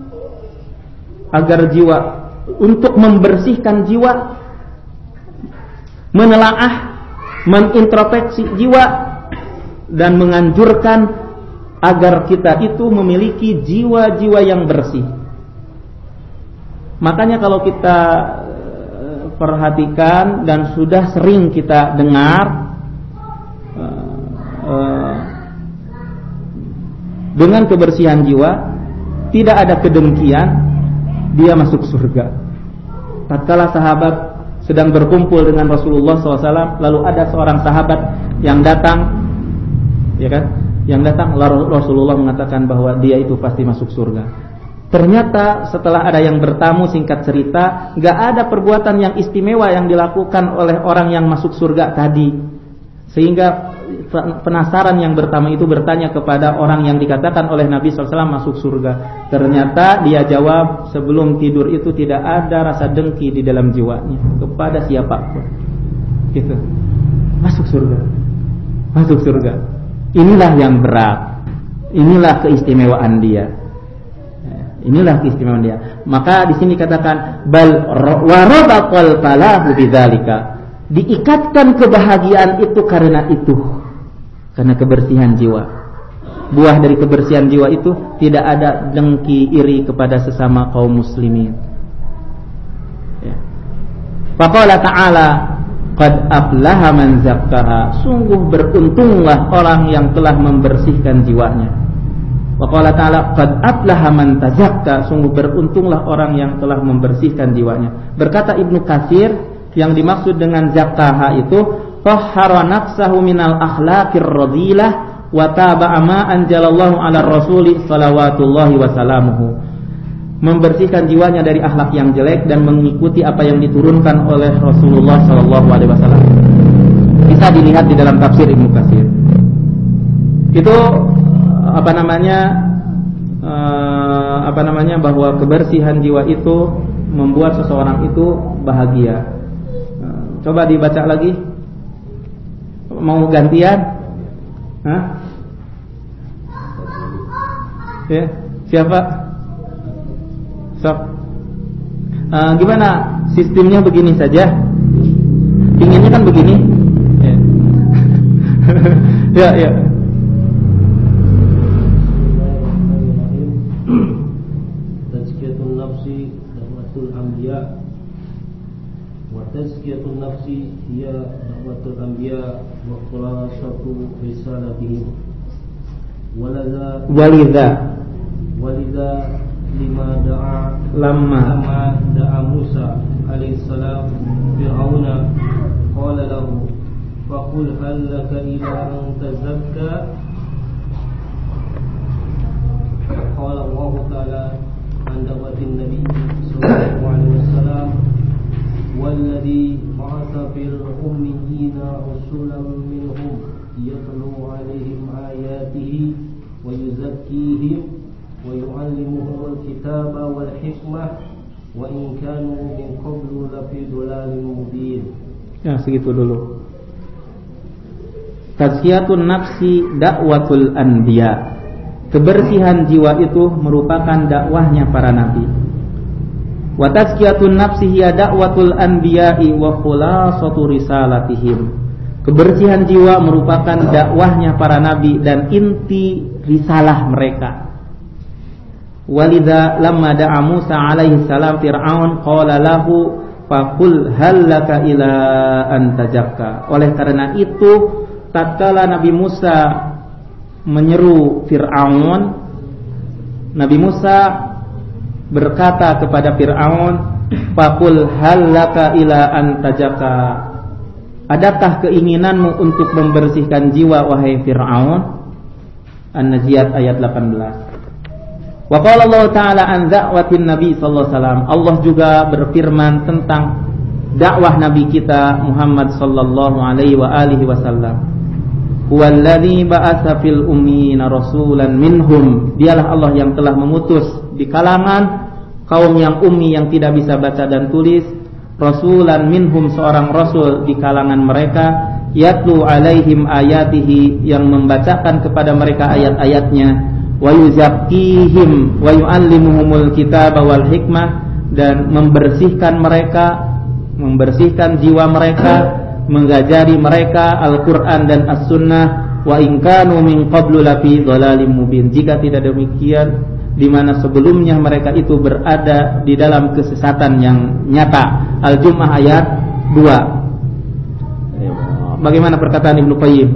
agar jiwa untuk membersihkan jiwa, menelaah, mengintrospeksi jiwa dan menganjurkan agar kita itu memiliki jiwa-jiwa yang bersih. Makanya kalau kita perhatikan dan sudah sering kita dengar dengan kebersihan jiwa tidak ada kedengkian, dia masuk surga. Tatkala sahabat sedang berkumpul dengan Rasulullah SAW, lalu ada seorang sahabat yang datang, ya kan? Yang datang, Rasulullah mengatakan bahwa dia itu pasti masuk surga. Ternyata setelah ada yang bertamu, singkat cerita, gak ada perbuatan yang istimewa yang dilakukan oleh orang yang masuk surga tadi. Sehingga penasaran yang bertamu itu bertanya kepada orang yang dikatakan oleh Nabi SAW masuk surga. Ternyata dia jawab, sebelum tidur itu tidak ada rasa dengki di dalam jiwanya kepada siapapun. Gitu. Masuk surga. Masuk surga. Inilah yang berat. Inilah keistimewaan dia. Inilah keistimewaan dia. Maka di sini katakan bal warabaqal falahu bidzalika. Diikatkan kebahagiaan itu karena kebersihan jiwa. Buah dari kebersihan jiwa itu tidak ada dengki iri kepada sesama kaum muslimin. Ya. Faqala ta'ala qad aflaha man zakkaha. Sungguh beruntunglah orang yang telah membersihkan jiwanya. Wa qala ta'ala qad aflaha man tazakka. Sungguh beruntunglah orang yang telah membersihkan jiwanya. Berkata Ibnu Katsir, yang dimaksud dengan zakkaha itu tahhara nafsahu minal akhlaqir radilah wa taba'a ma anjalallahu 'ala rasuli salawatullahi wa salamuhu. Membersihkan jiwanya dari akhlak yang jelek dan mengikuti apa yang diturunkan oleh Rasulullah sallallahu alaihi wasallam. Bisa dilihat di dalam tafsir Ibnu Katsir. Itu apa namanya bahwa kebersihan jiwa itu membuat seseorang itu bahagia. Coba dibaca lagi. Mau gantian? Hah? Ya, siapa? Sok. Gimana? Sistemnya begini saja. Pinginnya kan begini. Ya, ya. تزكية النفس هي دعوة الأنبياء وخلاصة رسالتهم ولذا لما دعا موسى عليه السلام فرعون قال له فقل هل لك إلى أن تزكى قال الله تعالى عن دعوة النبي صلى الله عليه وسلم والذي بعث في الأميين رسولا منهم يتلو عليهم آياته ويزكيهم ويعلمهم الكتاب والحكمة وإن كانوا من قبل لفي ضلال مبين. Ya, segitu dulu. Tazkiyatun nafsi da'watul anbiya. Kebersihan jiwa itu merupakan dakwahnya para nabi. Wa tazkiyatun nafsi hiya da'watul anbiya'i wa khulasatu risalatihim. Kebersihan jiwa merupakan dakwahnya para nabi dan inti risalah mereka. Walidha lamma da'a Musa alaihi salam Fir'aun qala lahu faqul hal laka ila an tajakka. Oleh karena itu tatkala Nabi Musa menyeru Fir'aun, Nabi Musa berkata kepada Fir'aun, faqul hal laka ila an tajaka. Adakah keinginanmu untuk membersihkan jiwa wahai Fir'aun? An-Naziat ayat 18. Wa qala Allah Ta'ala an da'watin Nabi sallallahu alaihi wasallam. Allah juga berfirman tentang dakwah Nabi kita Muhammad sallallahu alaihi wa alihi wasallam. Huwallazi ba'atsa fil ummiyina rasulan minhum. Dialah Allah yang telah mengutus di kalangan kaum yang ummi yang tidak bisa baca dan tulis, rasulan minhum, seorang rasul di kalangan mereka, yatlu alaihim ayatihi, yang membacakan kepada mereka ayat-ayatnya, wa yuzakkihim wa yu'allimuhumul kitaba wal hikmah, dan membersihkan mereka, membersihkan jiwa mereka, mengajari mereka Al-Quran dan As-Sunnah. Wa in kanu min qablu lafi dhalalim mubin. Jika tidak demikian, di mana sebelumnya mereka itu berada di dalam kesesatan yang nyata. Al-Jum'ah ayat 2. Bagaimana perkataan Ibnu Qayyim?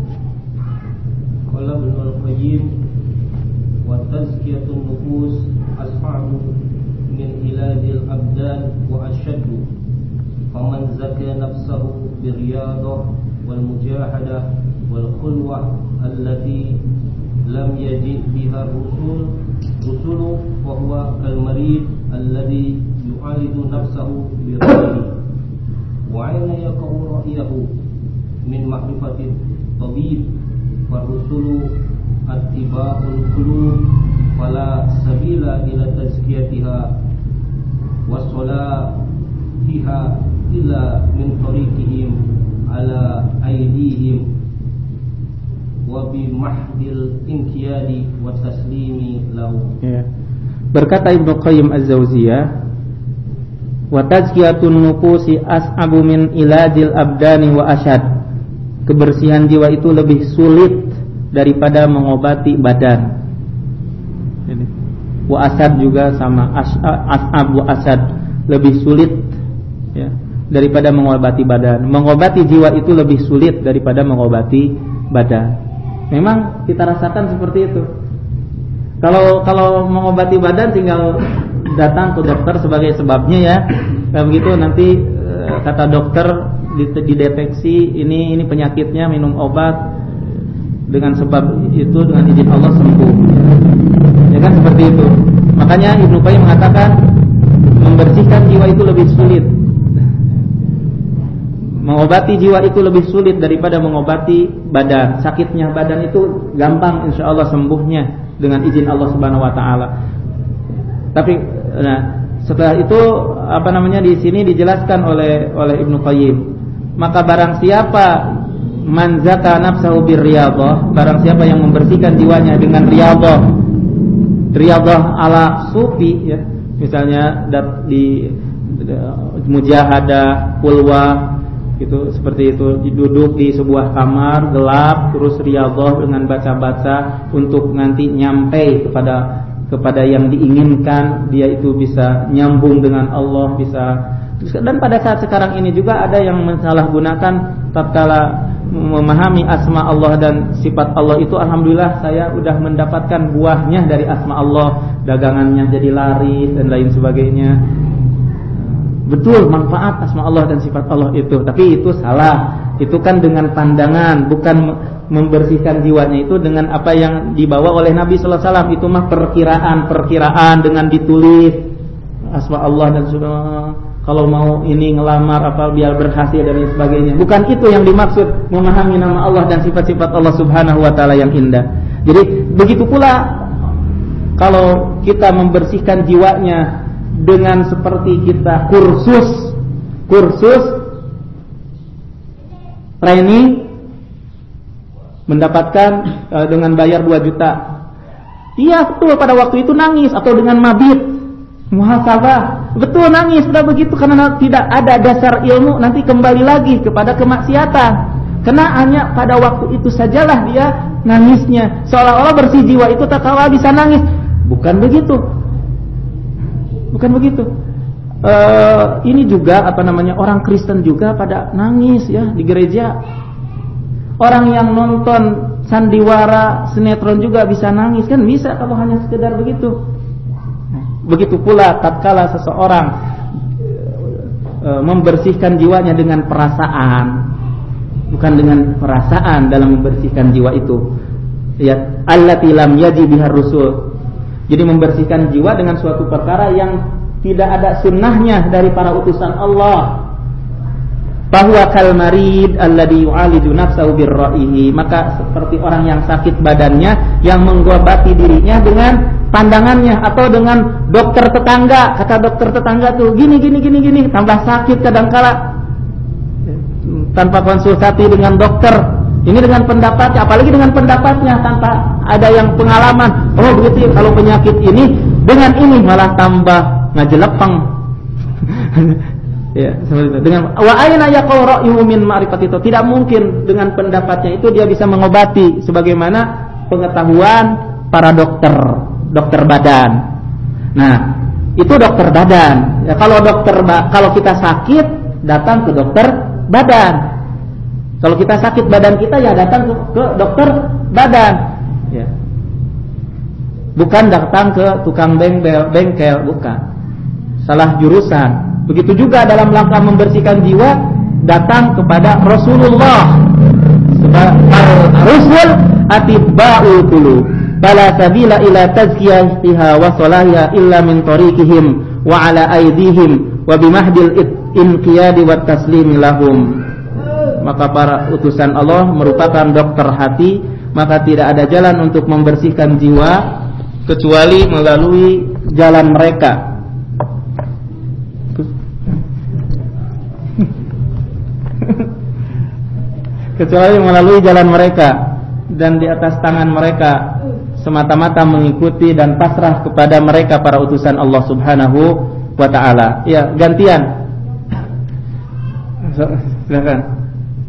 Qala Ibnu Qayyim, wa tazkiyatun nufus ashabu min ilajil abdan wa ashaddu. Faman zaka nafsahu birriyadah wal mujahadah wal khulwah allati lam yajid biha rusulu wa huwa kal marid alladhi yu'alidu nafsahu birriyadah wa ayna yaqau ra'yahu min ma'rifati tabib wa rusulu attiba'ul qulub fala sabila ila tazkiyatiha wa salahiha illa min tariqihim ala aydihim wa bi mahdil inqiyadi wa taslimi lahu. Berkata Ibnu Qayyim Az-Jauziyah, wa tazkiyatun nufusi as'abu min ilajil abdani wa ashad. Kebersihan jiwa itu lebih sulit daripada mengobati badan. Wa asad juga sama, as'ab wa asad, lebih sulit ya, daripada mengobati badan. Mengobati jiwa itu lebih sulit daripada mengobati badan. Memang kita rasakan seperti itu. Kalau mengobati badan tinggal datang ke dokter sebagai sebabnya ya. Kalau begitu nanti kata dokter dideteksi ini penyakitnya, minum obat, dengan sebab itu dengan izin Allah sembuh. Ya kan seperti itu. Makanya Ibnu Qayyim mengatakan membersihkan jiwa itu lebih sulit. Mengobati jiwa itu lebih sulit daripada mengobati badan. Sakitnya badan itu gampang insyaallah sembuhnya dengan izin Allah Subhanahu wa taala. Tapi setelah itu di sini dijelaskan oleh Ibnu Qayyim. Maka barang siapa man zaka nafsahu birriyadhah, barang siapa yang membersihkan jiwanya dengan riyadhah ala sufi ya. Misalnya di mujahadah, qulwah itu seperti itu, duduk di sebuah kamar gelap terus riyadhah dengan baca-baca untuk nanti nyampe kepada yang diinginkan, dia itu bisa nyambung dengan Allah, bisa. Dan pada saat sekarang ini juga ada yang mensalahgunakan tatkala memahami asma Allah dan sifat Allah itu. Alhamdulillah saya sudah mendapatkan buahnya dari asma Allah, dagangannya jadi laris dan lain sebagainya. Betul manfaat asma Allah dan sifat Allah itu, tapi itu salah. Itu kan dengan pandangan, bukan membersihkan jiwanya itu dengan apa yang dibawa oleh Nabi sallallahu alaihi wasallam. Itu mah perkiraan dengan ditulis asma Allah dan kalau mau ini ngelamar biar berhasil dan lain sebagainya. Bukan itu yang dimaksud memahami nama Allah dan sifat-sifat Allah Subhanahu wa taala yang indah. Jadi begitu pula kalau kita membersihkan jiwanya dengan seperti kita kursus training, mendapatkan dengan bayar 2 juta. Iya betul, pada waktu itu nangis. Atau dengan mabit, muhasabah, betul nangis. Sudah begitu karena tidak ada dasar ilmu, nanti kembali lagi kepada kemaksiatan. Karena hanya pada waktu itu sajalah dia nangisnya, seolah-olah bersih jiwa itu tak kalah bisa nangis. Bukan begitu. Ini juga orang Kristen juga pada nangis ya di gereja. Orang yang nonton sandiwara, sinetron juga bisa nangis, kan bisa kalau hanya sekedar begitu. Begitu pula tatkala seseorang membersihkan jiwanya dengan perasaan, bukan dengan perasaan dalam membersihkan jiwa itu. Ya, allati lam yaji bihar rusul. Jadi membersihkan jiwa dengan suatu perkara yang tidak ada sunnahnya dari para utusan Allah. Bahwa kal marid alladhi yu'alidu nafsahu birra'ihi, maka seperti orang yang sakit badannya yang mengobati dirinya dengan pandangannya atau dengan dokter tetangga. Kata dokter tetangga tuh gini tambah sakit kadangkala tanpa konsultasi dengan dokter. Ini dengan pendapatnya, apalagi dengan pendapatnya tanpa ada yang pengalaman. Oh begitu, kalau penyakit ini dengan ini malah tambah ngajelepeng. Ya, seperti itu. Dengan wa aina yaqul ra'yuhu min ma'rifati itu, tidak mungkin dengan pendapatnya itu dia bisa mengobati sebagaimana pengetahuan para dokter badan. Nah, itu dokter badan. Ya, kalau kita sakit datang ke dokter badan. Kalau kita sakit badan kita ya datang ke dokter badan. Ya. Bukan datang ke tukang bengkel, bukan. Salah jurusan. Begitu juga dalam langkah membersihkan jiwa datang kepada Rasulullah. Rasul atibba'ul qulub. Bala sabila ila tazkiyatiha wa salahiha illa min tariqihim wa ala aydihim wa bimahdil inqiyadi wat taslimi lahum. Maka para utusan Allah merupakan dokter hati, maka tidak ada jalan untuk membersihkan jiwa kecuali melalui jalan mereka. Kecuali melalui jalan mereka dan di atas tangan mereka, semata-mata mengikuti dan pasrah kepada mereka para utusan Allah Subhanahu wa taala. Ya, gantian. Silakan.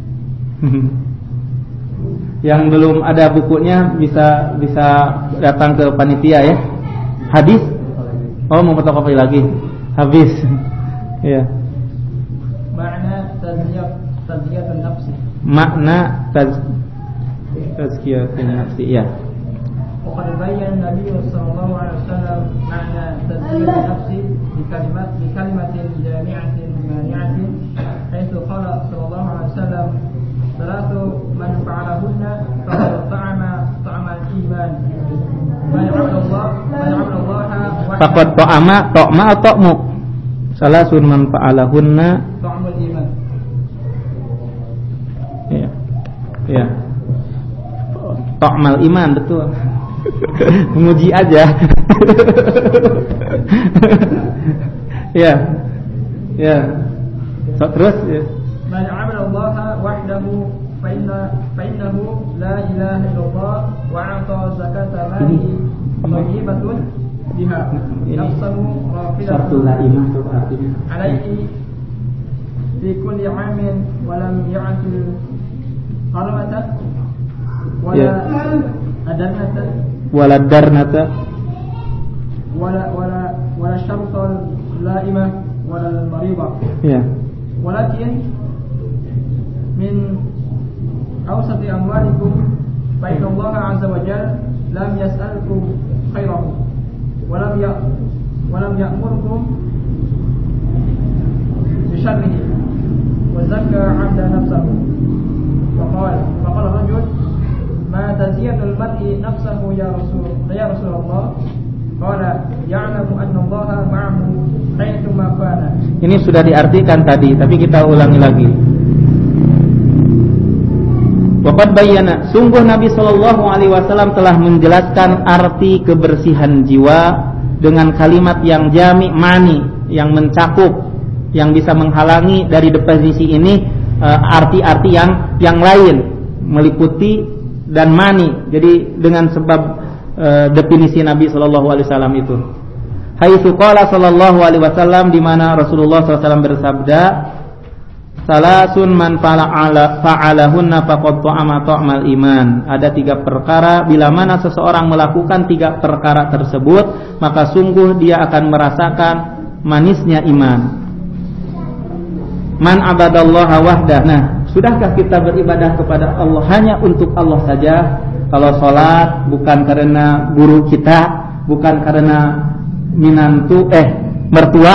Yang belum ada bukunya bisa datang ke panitia ya. Hadis? Oh, mau fotokopi lagi. Habis. Ya. Makna tazkiyatun nafsi. Makna tazkiyatun nafsi, ya. Waqad bayyana Nabi sallallahu alaihi wasallam makna tazkiyatun nafsi bi kalimatin jami'atin mani'atin, haitsu qala sallallahu alaihi wasallam salatu man fa'alahunna faqad ta'ama al-iman. Man 'abada Allah faqad ta'ama ta'mu. Salasun man fa'alahunna ta'amul iman. Ya. Ta'mal iman, betul. Menguji aja. Ya. Ya. So, terus ya. Man 'abada Allah wahdahu fa innahu la ilaha illallah wa 'ata zakata malihi thayyibatun biha nafsuhu rafidatun alaihi fi kulli 'amin wa lam ya'til qalamatan wala adarnatan wala darnata wala syartal laimah wala maridah. Ya. Walakin min awsati amwalikum fa inna Allah 'azza wa jalla lam yas'alkum khairahu wa lam ya'murkum bi syarrihi wa zakka 'abda nafsahu. فقال الرجل ما تزيد المرء نفسه يا رسول الله قال يعلم أن الله معه حيثما كان. Ini sudah diartikan tadi, tapi kita ulangi lagi. Waqad bayyana, sungguh Nabi sallallahu alaihi wasallam telah menjelaskan arti kebersihan jiwa dengan kalimat yang jami' mani, yang mencakup, yang bisa menghalangi dari definisi ini arti-arti yang lain, meliputi dan mani. Jadi dengan sebab definisi Nabi sallallahu alaihi wasallam itu. Haitsu qala sallallahu alaihi wasallam, di mana Rasulullah sallallahu alaihi wasallam bersabda, salasun man fa'alahunna faqad ta'ama ta'mal iman. Ada 3 perkara, bila mana seseorang melakukan 3 perkara tersebut, maka sungguh dia akan merasakan manisnya iman. Man abadallaha wahdah. Nah, sudahkah kita beribadah kepada Allah hanya untuk Allah saja? Kalau sholat bukan karena guru kita, bukan karena mertua,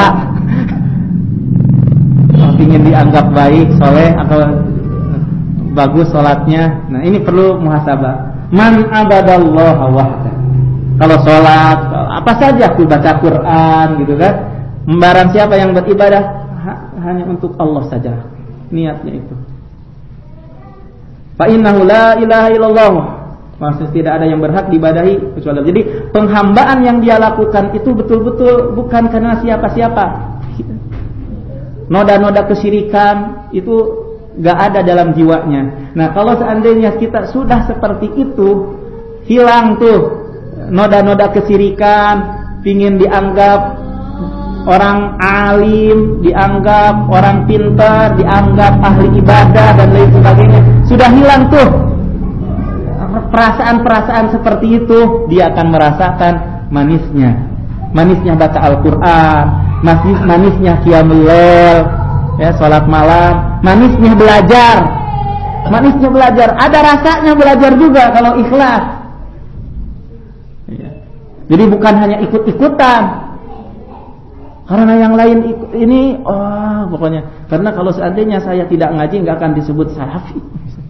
ingin dianggap baik, soleh atau bagus sholatnya. Nah, ini perlu muhasabah. Man abadallaha wahda. Kalau sholat, apa saja, baca Quran gitu kan. Barang siapa yang beribadah hanya untuk Allah saja, niatnya itu. Fa innahu la ilaha illallah. Maksudnya tidak ada yang berhak diibadahi kecuali Allah. Jadi penghambaan yang dia lakukan itu betul-betul bukan karena siapa-siapa. Noda-noda kesyirikan itu gak ada dalam jiwanya. Nah, kalau seandainya kita sudah seperti itu, hilang tuh noda-noda kesyirikan, pingin dianggap orang alim, dianggap orang pintar, dianggap ahli ibadah dan lain sebagainya, sudah hilang tuh perasaan-perasaan seperti itu. Dia akan merasakan manisnya baca Al-Quran, manisnya qiyamul lail, ya, salat malam, manisnya belajar. Ada rasanya belajar juga kalau ikhlas. Ya. Jadi bukan hanya ikut-ikutan. Karena yang lain ini, pokoknya. Karena kalau seandainya saya tidak ngaji, nggak akan disebut salafi.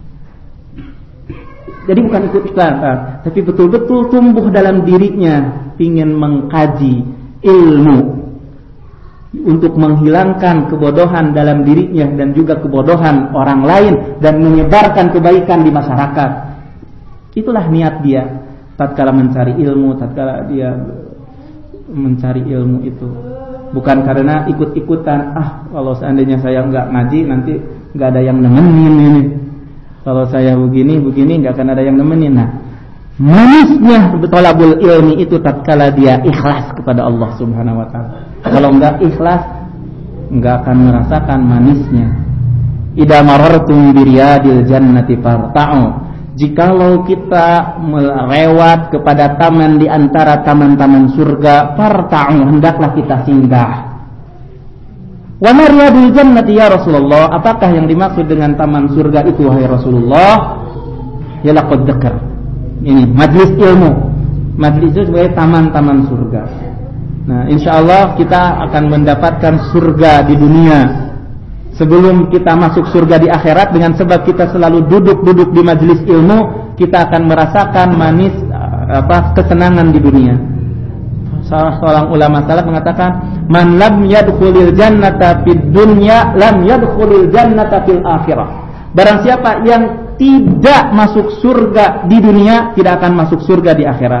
Jadi bukan ikut-ikutan, tapi betul-betul tumbuh dalam dirinya, ingin mengkaji ilmu untuk menghilangkan kebodohan dalam dirinya dan juga kebodohan orang lain dan menyebarkan kebaikan di masyarakat. Itulah niat dia tatkala mencari ilmu, tatkala dia mencari ilmu itu. Bukan karena ikut-ikutan, kalau seandainya saya nggak ngaji nanti nggak ada yang nemenin ini. Kalau saya begini nggak akan ada yang nemenin. Nah, manisnya thalabul ilmi itu tatkala dia ikhlas kepada Allah Subhanahu wa taala. Kalau enggak ikhlas, enggak akan merasakan manisnya. Idza marartum biriyadil jannati farta'u. Jikalau kita melewat kepada taman di antara taman-taman surga, farta'u, hendaklah kita singgah. Wa mariyadil jannati ya Rasulullah, apakah yang dimaksud dengan taman surga itu wahai Rasulullah? Ya laqad dzakar. Ini majlis ilmu. Majlis itu sebagai taman-taman surga. Nah, insyaallah kita akan mendapatkan surga di dunia sebelum kita masuk surga di akhirat. Dengan sebab kita selalu duduk-duduk di majlis ilmu, kita akan merasakan manis kesenangan di dunia. Salah seorang ulama salaf mengatakan, "Man lam yadkhulil jannata fid dunya, lam yadkhulil jannata fil akhirah." Barang siapa yang tidak masuk surga di dunia, tidak akan masuk surga di akhirat.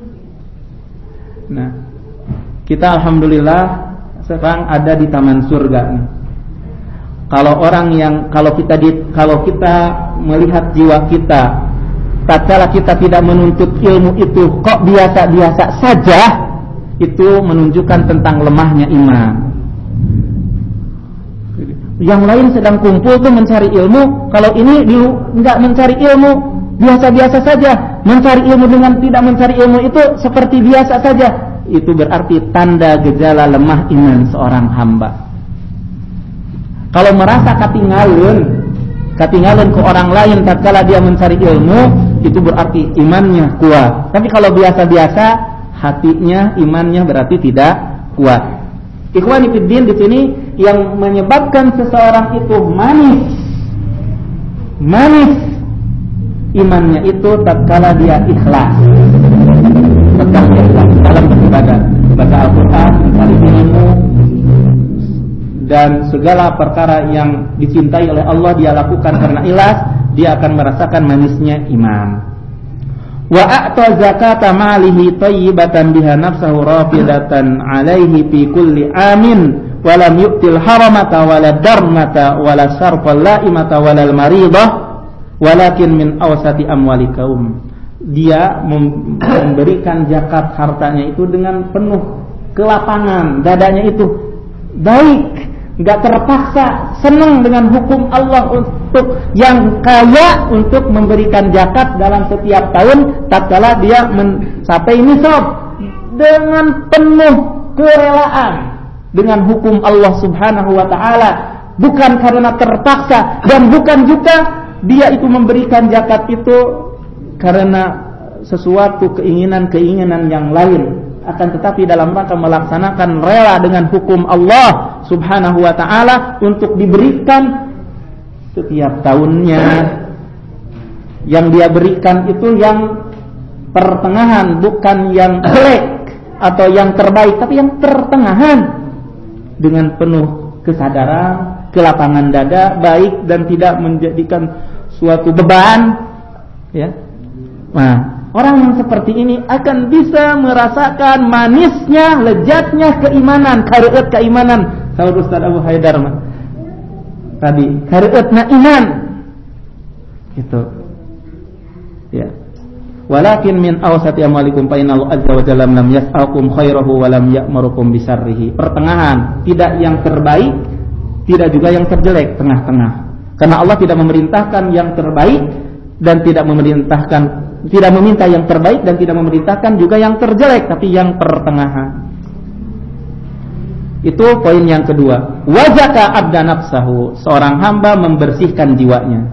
Nah, kita alhamdulillah sekarang ada di taman surga nih. Kalau kita melihat jiwa kita, tatkala kita tidak menuntut ilmu itu kok biasa-biasa saja, itu menunjukkan tentang lemahnya iman. Yang lain sedang kumpul tuh mencari ilmu, kalau ini enggak mencari ilmu, biasa-biasa saja. Mencari ilmu dengan tidak mencari ilmu itu seperti biasa saja. Itu berarti tanda gejala lemah iman seorang hamba. Kalau merasa katinggalun ke orang lain tatkala dia mencari ilmu, itu berarti imannya kuat. Tapi kalau biasa-biasa, hatinya, imannya berarti tidak kuat. Ikhwani fiddin, di sini yang menyebabkan seseorang itu manis imannya itu tatkala dia ikhlas. Tatkala dia ikhlas dalam beribadah, baca Al-Qur'an, mencari ilmu dan segala perkara yang dicintai oleh Allah dia lakukan karena ikhlas, dia akan merasakan manisnya iman. Wa a'ta zakata malihi tayyibatan biha nafsahu rafidatan alaihi fi kulli amin wa lam yu'til haramata wala darmata wala sarfal la'imata wala maridah walakin min awsati amwali kaum. Dia memberikan zakat hartanya itu dengan penuh kelapangan, dadanya itu baik, enggak terpaksa, senang dengan hukum Allah untuk yang kaya untuk memberikan zakat dalam setiap tahun tatkala dia mencapai nisab dengan penuh kerelaan dengan hukum Allah Subhanahu wa taala, bukan karena terpaksa dan bukan juga dia itu memberikan zakat itu karena sesuatu keinginan-keinginan yang lain, akan tetapi dalam rangka melaksanakan rela dengan hukum Allah Subhanahu wa taala untuk diberikan setiap tahunnya Yang dia berikan itu yang pertengahan, bukan yang jelek atau yang terbaik, tapi yang pertengahan, dengan penuh kesadaran, kelapangan dada, baik dan tidak menjadikan suatu beban, ya. Nah, orang yang seperti ini akan bisa merasakan manisnya, lezatnya keimanan, kareueut keimanan. Saur Ustaz Abu Haidar tadi, kareueutna iman. Gitu. Ya. Walakin min awsati amalikum fa innallaha azza wa jalla lam yas'akum khairahu wa lam ya'murukum bisarrihi. Pertengahan, tidak yang terbaik, tidak juga yang terjelek, tengah-tengah. Karena Allah tidak memerintahkan yang terbaik dan tidak meminta yang terbaik dan tidak memerintahkan juga yang terjelek, tapi yang pertengahan. Itu poin yang kedua. Wajaka abda nafsahu, seorang hamba membersihkan jiwanya.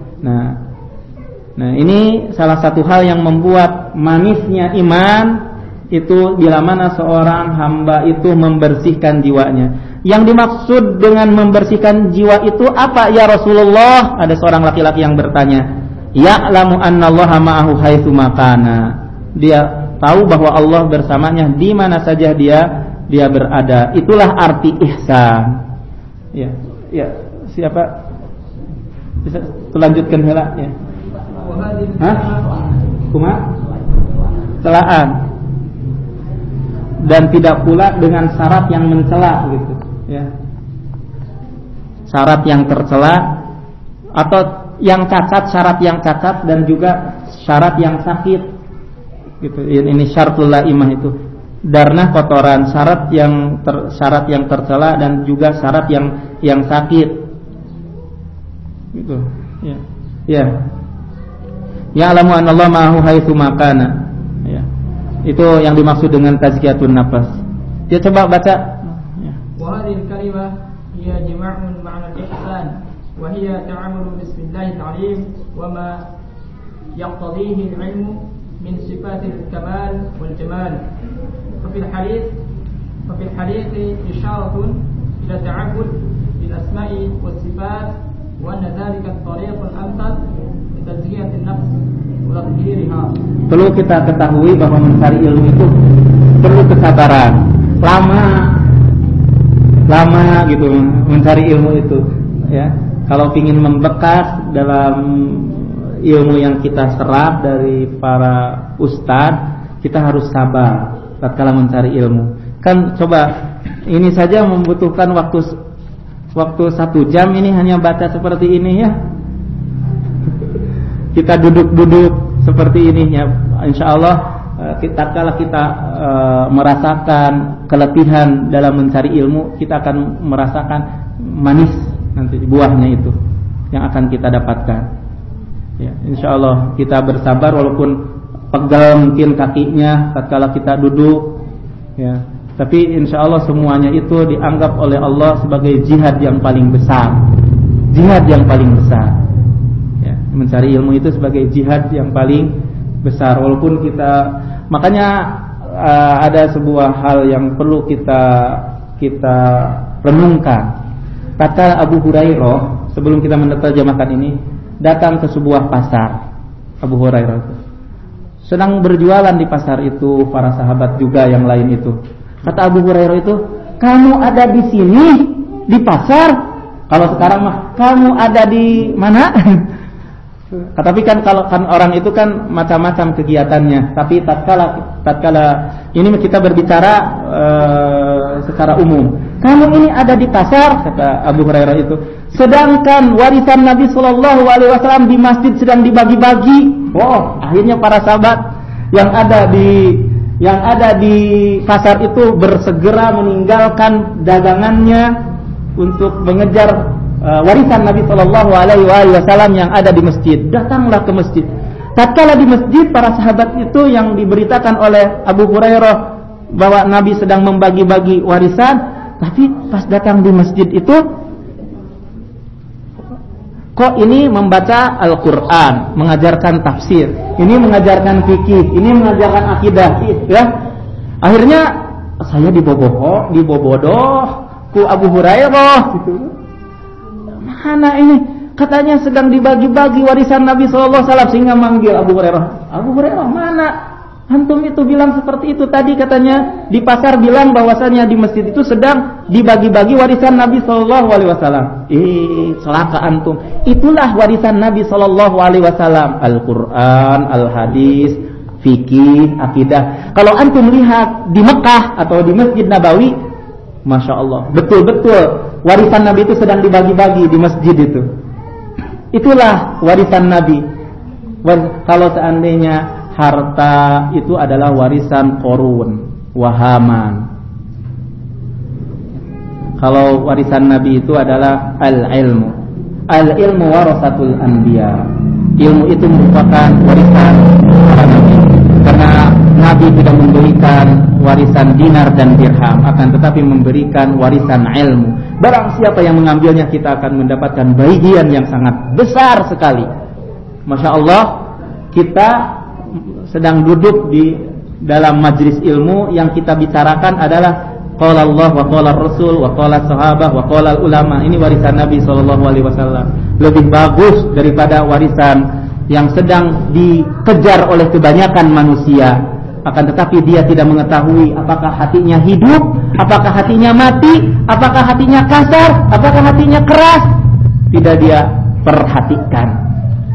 Nah, ini salah satu hal yang membuat manisnya iman itu bila mana seorang hamba itu membersihkan jiwanya. Yang dimaksud dengan membersihkan jiwa itu apa ya Rasulullah? Ada seorang laki-laki yang bertanya, ya'lamu annallaha ma'ahu haitsu makana. Dia tahu bahwa Allah bersamanya di mana saja dia berada. Itulah arti ihsan. Ya, siapa bisa lanjutkan heula ya. Celaan. Dan tidak pula dengan syarat yang mencela gitu, ya. Syarat yang tercela atau yang cacat, syarat yang cacat dan juga syarat yang sakit. Gitu. Ini syaratul laimah itu. Darnah kotoran, syarat yang tercela dan juga syarat yang sakit. Gitu. Ya. Ya. Ya'lamu annallaha ma'ahu haitsu makana. Ya. Itu yang dimaksud dengan tazkiyatun nafas. Dia coba baca. Ya. Wa hadhihi al-kalimah hiya jama'un ma'na al-ihsan wa hiya ta'amulu bismillahil 'alim wa ma yaqtadihi al-'ilmu min sifatil kamal wal jamal. Fa fil hadith isyaratun ila ta'abbud bil asma'i was sifat wa anna dhalika at-tariqul amthal. Perlu kita ketahui bahwa mencari ilmu itu perlu kesabaran, lama gitu mencari ilmu itu, ya. Kalau ingin membekas dalam ilmu yang kita serap dari para ustadz, kita harus sabar tatkala mencari ilmu. Kan coba ini saja membutuhkan waktu 1 jam, ini hanya baca seperti ini ya. Kita duduk seperti ini ya, insyaallah tatkala kita merasakan keletihan dalam mencari ilmu, kita akan merasakan manis nanti buahnya itu yang akan kita dapatkan. Ya, insyaallah kita bersabar walaupun pegal mungkin kakinya tatkala kita duduk, ya. Tapi insyaallah semuanya itu dianggap oleh Allah sebagai jihad yang paling besar. Jihad yang paling besar. Mencari ilmu itu sebagai jihad yang paling besar. Walaupun kita, makanya ada sebuah hal yang perlu kita renungkan. Kata Abu Hurairah, sebelum kita menerjemahkan ini, datang ke sebuah pasar. Abu Hurairah itu sedang berjualan di pasar itu, para sahabat juga yang lain itu. Kata Abu Hurairah itu, kamu ada di sini di pasar? Kalau sekarang mah, kamu ada di mana? Tapi kan kalau kan orang itu kan macam-macam kegiatannya. Tapi tatkala ini kita berbicara secara umum. Kamu ini ada di pasar, kata Abu Hurairah itu. Sedangkan warisan Nabi Shallallahu Alaihi Wasallam di masjid sedang dibagi-bagi. Wow, akhirnya para sahabat yang ada di pasar itu bersegera meninggalkan dagangannya untuk mengejar warisan Nabi Shallallahu Alaihi Wasallam yang ada di masjid. Datanglah ke masjid. Tatkala di masjid, para sahabat itu yang diberitakan oleh Abu Hurairah bahwa Nabi sedang membagi-bagi warisan, tapi pas datang di masjid itu, kok ini membaca Al-Quran, mengajarkan tafsir, ini mengajarkan fikih, ini mengajarkan akidah, ya. Akhirnya saya dibobodoh ku Abu Hurairah gitu. Mana ini katanya sedang dibagi-bagi warisan Nabi SAW sehingga manggil Abu Hurairah. Abu Hurairah, mana? Antum itu bilang seperti itu tadi, katanya di pasar bilang bahwasanya di masjid itu sedang dibagi-bagi warisan Nabi SAW. Celaka antum. Itulah warisan Nabi SAW. Al-Quran, Al-Hadis, fikih, akidah. Kalau antum lihat di Mekah atau di Masjid Nabawi, Masya Allah, betul-betul warisan Nabi itu sedang dibagi-bagi di masjid itu. Itulah warisan Nabi. Kalau seandainya harta itu adalah warisan Qarun, Wahaman. Kalau warisan Nabi itu adalah al-ilmu. Al-ilmu warasatul anbiya. Ilmu itu merupakan warisan para nabi. Karena Nabi tidak memberikan warisan dinar dan dirham, akan tetapi memberikan warisan ilmu. Barang siapa yang mengambilnya, kita akan mendapatkan bagian yang sangat besar sekali. Masya Allah, kita sedang duduk di dalam majlis ilmu. Yang kita bicarakan adalah qala Allah wa qala Rasul wa qala sahabah wa qala ulama. Ini warisan Nabi SAW. Lebih bagus daripada warisan yang sedang dikejar oleh kebanyakan manusia. Akan tetapi dia tidak mengetahui apakah hatinya hidup, apakah hatinya mati, apakah hatinya kasar, apakah hatinya keras. Tidak dia perhatikan.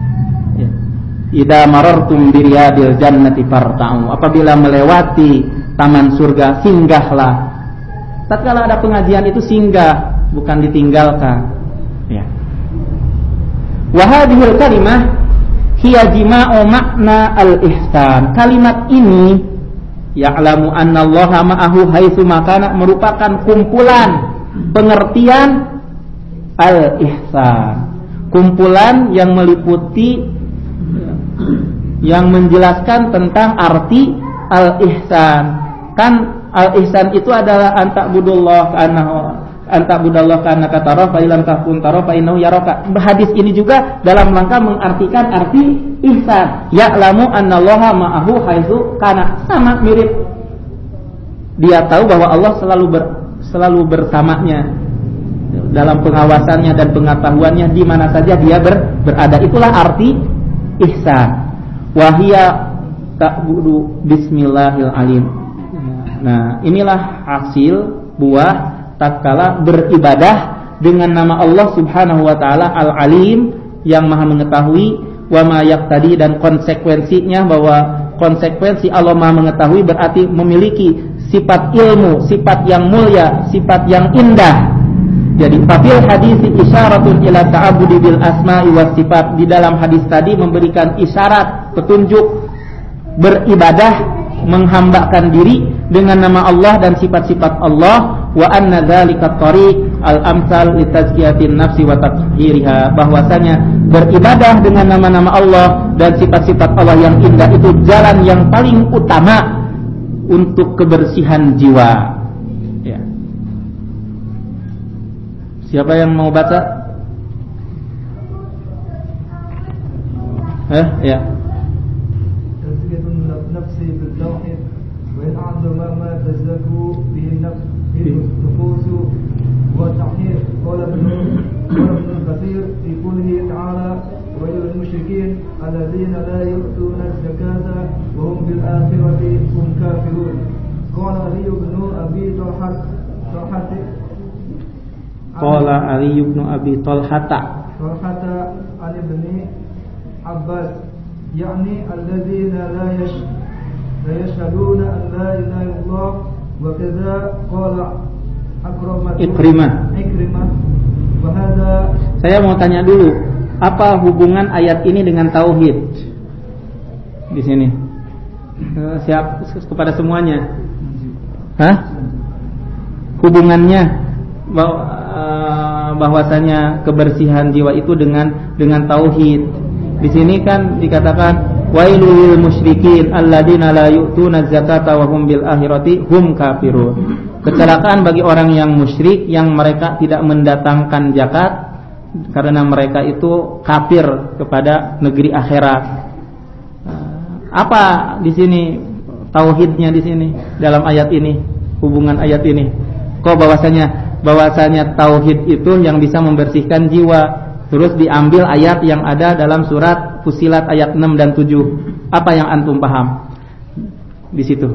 Idza marartum bi riyadil jannati farta'u. Apabila melewati taman surga, singgahlah. Tatkala ada pengajian itu singgah, bukan ditinggalkan. Ya. Wa hadhil kalimah hiya jima'u makna al-ihsan. Kalimat ini, ya'lamu anna Allaha ma'ahu haitsu makana, merupakan kumpulan pengertian al-ihsan. Kumpulan yang meliputi, yang menjelaskan tentang arti al-ihsan. Kan al-ihsan itu adalah anta'budullah ka'annaka tarahu fa illam takun tarahu fa innahu yaraka. Hadis ini juga dalam rangka mengartikan arti ihsan. Ya'lamu annallaha ma'ahu haitsu kana. Sama mirip. Dia tahu bahwa Allah selalu bersamanya dalam pengawasannya dan pengetahuannya di mana saja dia berada. Itulah arti ihsan. Wahia ta'budu bismillahil alim. Nah, inilah hasil buah tatkala beribadah dengan nama Allah Subhanahu wa taala Al-Alim, yang Maha mengetahui, wa ma yaqtadi, dan konsekuensinya bahwa konsekuensi Allah Maha mengetahui berarti memiliki sifat ilmu, sifat yang mulia, sifat yang indah. Jadi fil hadis isyaratun ila ta'abbudi bil asma'i was sifat. Di dalam hadis tadi memberikan isyarat, petunjuk beribadah, menghambakan diri dengan nama Allah dan sifat-sifat Allah. Wa anna dzalika tariq al-amsal li tazkiyatin nafsi wa tathhiriha. Bahwasanya beribadah dengan nama-nama Allah dan sifat-sifat Allah yang indah itu jalan yang paling utama untuk kebersihan jiwa. Ya. Siapa yang mau baca? Ya. Tazkiyatun nafsi bil tauhid wa in a'zama ma tazakku bihi nufusu wa tahhir. Qala ibn Katsir fi qoulihi ta'ala wa lil musyrikin alladhina la yu'tuna az-zakata wa hum bil akhirati hum kafirun. Qala Ali ibn Abi Talha Qala Ali ibn Abi Talhata Ali bin Abbas, yakni alladzina la yashhaduna an la ilaha illallah, wa kadza qala Ikrimah. Wa hadza. Saya mau tanya dulu, apa hubungan ayat ini dengan tauhid? Di sini. Siap kepada semuanya. Hubungannya bahwasanya kebersihan jiwa itu dengan tauhid. Di sini kan dikatakan wailul musyrikin alladzina la yu'tuna zakata wa hum bil akhirati hum kafirun. Kecelakaan bagi orang yang musyrik yang mereka tidak mendatangkan zakat karena mereka itu kafir kepada negeri akhirat. Apa di sini tauhidnya di sini dalam ayat ini, hubungan ayat ini? Kok bahwasanya tauhid itu yang bisa membersihkan jiwa. Terus diambil ayat yang ada dalam surat Fussilat ayat 6 dan 7. Apa yang antum paham di situ?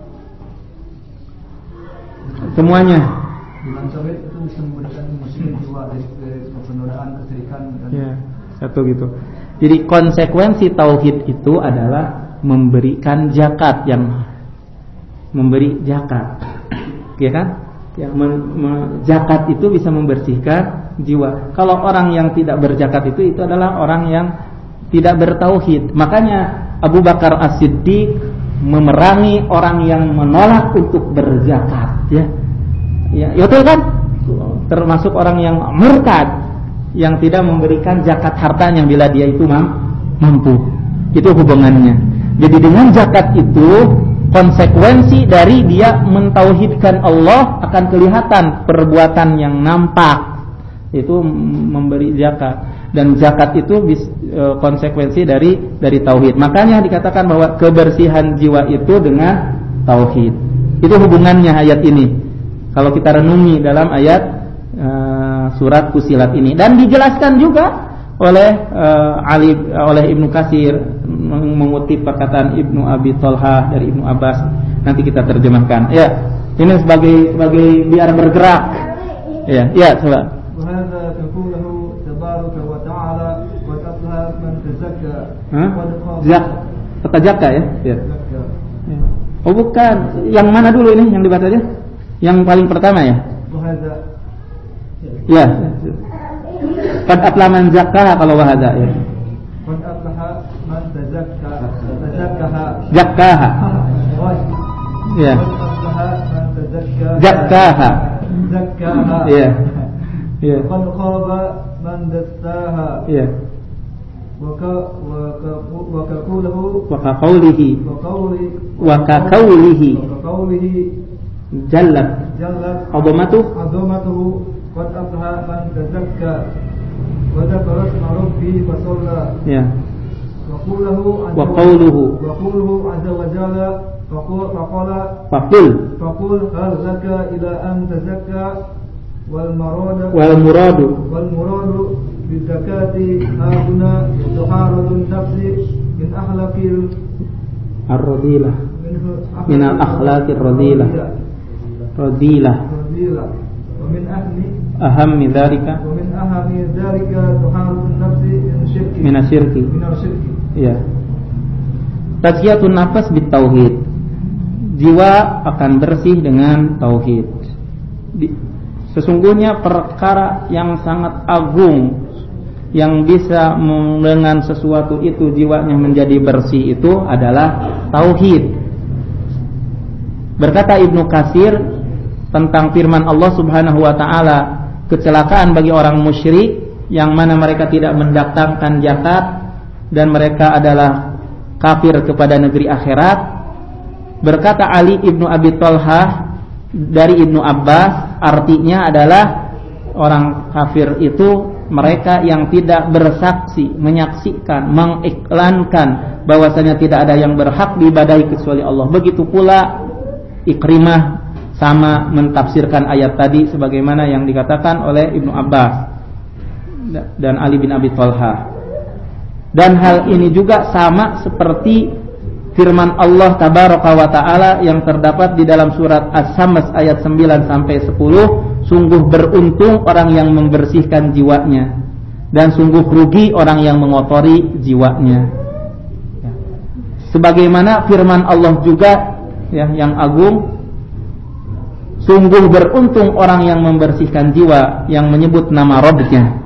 Semuanya. Bulan tauhid itu bisa memberikan muslim jiwa dari penodaan kesyirikan dan Ya, satu gitu. Jadi konsekuensi tauhid itu adalah memberikan zakat, yang memberi zakat. Ya kan? Yang zakat itu bisa membersihkan jiwa. Kalau orang yang tidak berzakat itu adalah orang yang tidak bertauhid. Makanya Abu Bakar As-Siddiq memerangi orang yang menolak untuk berzakat, ya. Ya, itu kan termasuk orang yang murtad, yang tidak memberikan zakat hartanya bila dia itu mampu. Itu hubungannya. Jadi dengan zakat itu konsekuensi dari dia mentauhidkan Allah akan kelihatan perbuatan yang nampak, itu memberi zakat. Dan zakat itu konsekuensi dari tauhid. Makanya dikatakan bahwa kebersihan jiwa itu dengan tauhid. Itu hubungannya ayat ini. Kalau kita renungi dalam ayat surat Fussilat ini, dan dijelaskan juga oleh Ibnu Katsir mengutip perkataan Ibnu Abi Thalha dari Ibnu Abbas. Nanti kita terjemahkan. Ya, ini sebagai biar bergerak. Ya, coba. Wa hadza taquluhu tabaraka wa ta'ala wa aflaha man tazakka. Tazakka ya? Ya. Oh bukan, yang mana dulu ini yang dibacanya? Yang paling pertama ya? Wa hadza. Ya. Qad aflaha man zakkaha kalau wa hadza ya. Qad aflaha man tazakka. Zakkaha. Ya. Qad aflaha man tazakka. Zakkaha. Ya. Ya. Qad khaba man dassaha. Ya. Wa qawluhu wa qawlihi jallat azamatuhu qad aflaha man tazakka wa dzakara isma rabbih fa shalla. Ya. Wa qawluhu azza wa jalla faqul hal laka ila an tazakka wal muradu bizakati hauna tuharatun nafsi min akhlaqil ar-radilah min al-akhlaqir radilah wa min ahammi dzalika tuharatun nafsi min asyirki. Ya. Tazkiyatun nafas bit tauhid. Jiwa akan bersih dengan tauhid. Sesungguhnya perkara yang sangat agung yang bisa dengan sesuatu itu jiwanya menjadi bersih itu adalah tauhid. Berkata Ibnu Katsir tentang firman Allah Subhanahu wa taala, kecelakaan bagi orang musyrik yang mana mereka tidak mendatangkan zakat dan mereka adalah kafir kepada negeri akhirat. Berkata Ali Ibnu Abi Thalha dari Ibnu Abbas, artinya adalah orang kafir itu mereka yang tidak bersaksi, menyaksikan, mengiklankan bahwasanya tidak ada yang berhak diibadahi kecuali Allah. Begitu pula Ikrimah sama mentafsirkan ayat tadi sebagaimana yang dikatakan oleh Ibnu Abbas dan Ali bin Abi Thalha. Dan hal ini juga sama seperti firman Allah Tabaraka wa Ta'ala yang terdapat di dalam surat As-Samas ayat 9 sampai 10. Sungguh beruntung orang yang membersihkan jiwanya, dan sungguh rugi orang yang mengotori jiwanya. Sebagaimana firman Allah juga ya, yang agung, sungguh beruntung orang yang membersihkan jiwa, yang menyebut nama Rabbnya.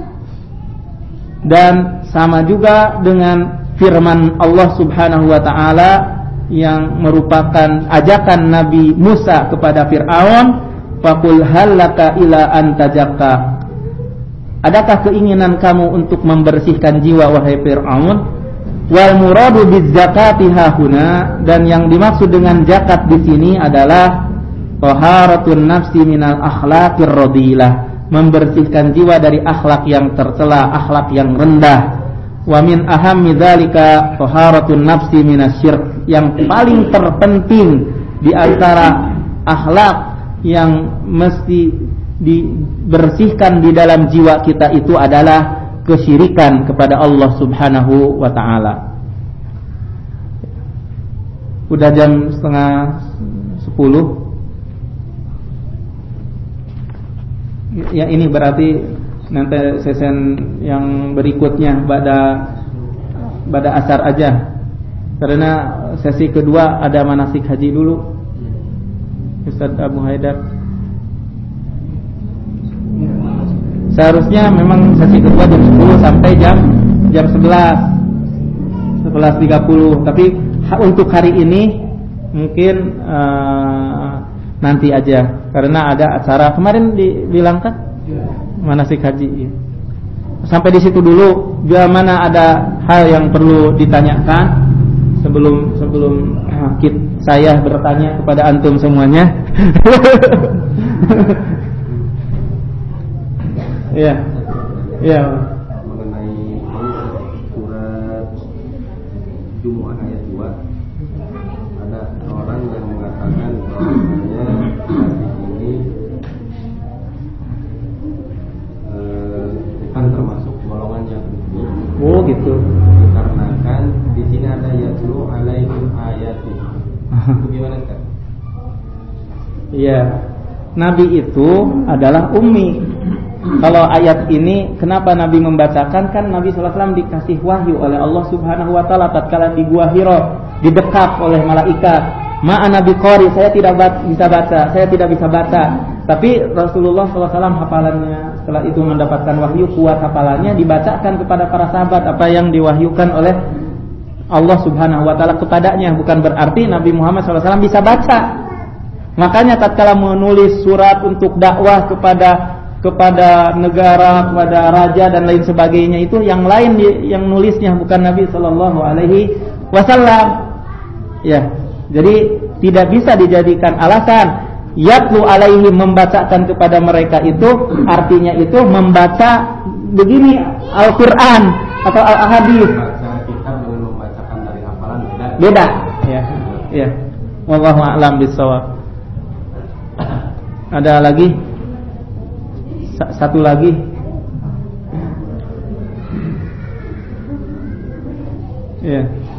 Dan sama juga dengan firman Allah Subhanahu wa Ta'ala yang merupakan ajakan Nabi Musa kepada Fir'aun, faqul halaka ila an tazakka. Adakah keinginan kamu untuk membersihkan jiwa wahai Fir'aun? Wal muradu bizzakati hahuna, dan yang dimaksud dengan zakat di sini adalah taharatun nafsi minal akhlaqir radilah, membersihkan jiwa dari akhlak yang tercela, akhlak yang rendah. Wa min ahammi dzalika taharatun nafsi minasyirk, yang paling terpenting di antara akhlak yang mesti dibersihkan di dalam jiwa kita itu adalah kesyirikan kepada Allah Subhanahu wa taala. Udah jam 9:30. Ya, ini berarti nanti sesen yang berikutnya pada asar aja. Karena sesi kedua ada manasik haji dulu. Ustaz Abu Haidar. Seharusnya memang sesi kedua jam 10 sampai jam 11:30. Tapi untuk hari ini mungkin nanti aja. Karena ada acara kemarin dibilang kan manasik haji. Sampai di situ dulu. Bila mana ada hal yang perlu ditanyakan sebelum saya bertanya kepada antum semuanya. Ya. Ya. Mengenai surat Jumu'ah ayat 2, ada orang yang mengatakan bahwasanya hadis ini bukan termasuk golongan yang kufur. Oh gitu. Dikarenakan di sini ada yatlu alaihim ayatin. Itu gimana kan? Iya. Nabi itu adalah ummi. Kalau ayat ini kenapa Nabi membacakan? Kan Nabi SAW dikasih wahyu oleh Allah Subhanahu wa taala tatkala di Gua Hira, didekap oleh malaikat. Ma'ana biqari, saya tidak bisa baca, saya tidak bisa baca. Tapi Rasulullah SAW hafalannya setelah itu mendapatkan wahyu, kuat hafalannya, dibacakan kepada para sahabat apa yang diwahyukan oleh Allah Subhanahu wa taala kepadanya. Bukan berarti Nabi Muhammad SAW bisa baca. Makanya tatkala menulis surat untuk dakwah kepada negara, kepada raja dan lain sebagainya, itu yang lain yang nulisnya, bukan Nabi sallallahu alaihi wasallam. Ya. Jadi tidak bisa dijadikan alasan yatlu alaihi, membacakan kepada mereka itu artinya itu membaca begini Al-Qur'an atau Al-Hadis. Baca kitab dengan membacakan dari hafalan Beda. Ya. Ya. Wallahu a'lam bishawab. Ada lagi? Satu lagi. Ya.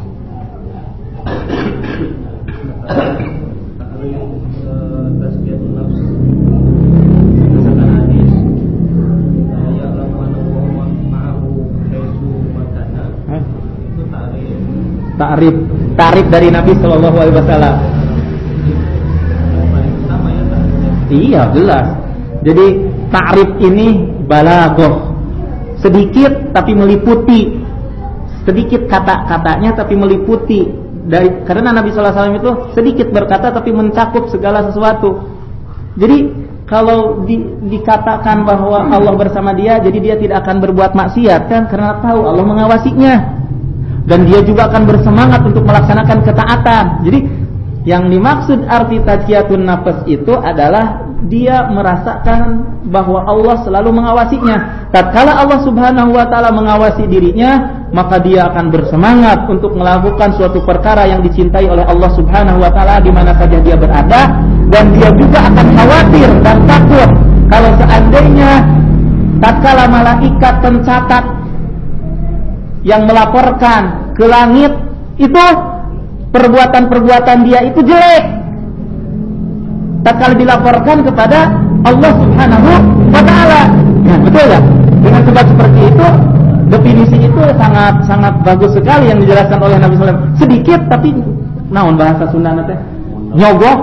Tazkiyatun nafs berdasarkan hadis ya lawan wa ma'ahu haisu makana. Itu Ta'rif dari Nabi sallallahu alaihi wasallam. Sama ya ta'rifnya. Iya, jelas. Jadi ta'rif ini balaghah. Sedikit tapi meliputi. Sedikit kata-katanya tapi meliputi. Karena Nabi sallallahu alaihi wasallam itu sedikit berkata tapi mencakup segala sesuatu. Jadi kalau dikatakan bahwa Allah bersama dia, jadi dia tidak akan berbuat maksiat kan, karena tahu Allah mengawasinya. Dan dia juga akan bersemangat untuk melaksanakan ketaatan. Jadi yang dimaksud arti tazkiyatun nafs itu adalah dia merasakan bahwa Allah selalu mengawasinya. Tatkala Allah Subhanahu wa taala mengawasi dirinya, maka dia akan bersemangat untuk melakukan suatu perkara yang dicintai oleh Allah Subhanahu wa taala di mana saja dia berada, dan dia juga akan khawatir dan takut kalau seandainya tatkala malaikat pencatat yang melaporkan ke langit itu perbuatan-perbuatan dia itu jelek, tatkala dilaporkan kepada Allah Subhanahu wa taala. Ya, betul ya? Dengan sebab seperti itu, definisi itu sangat bagus sekali yang dijelaskan oleh Nabi sallallahu alaihi wasallam. Sedikit tapi naon bahasa Sunda teh? Nyogok,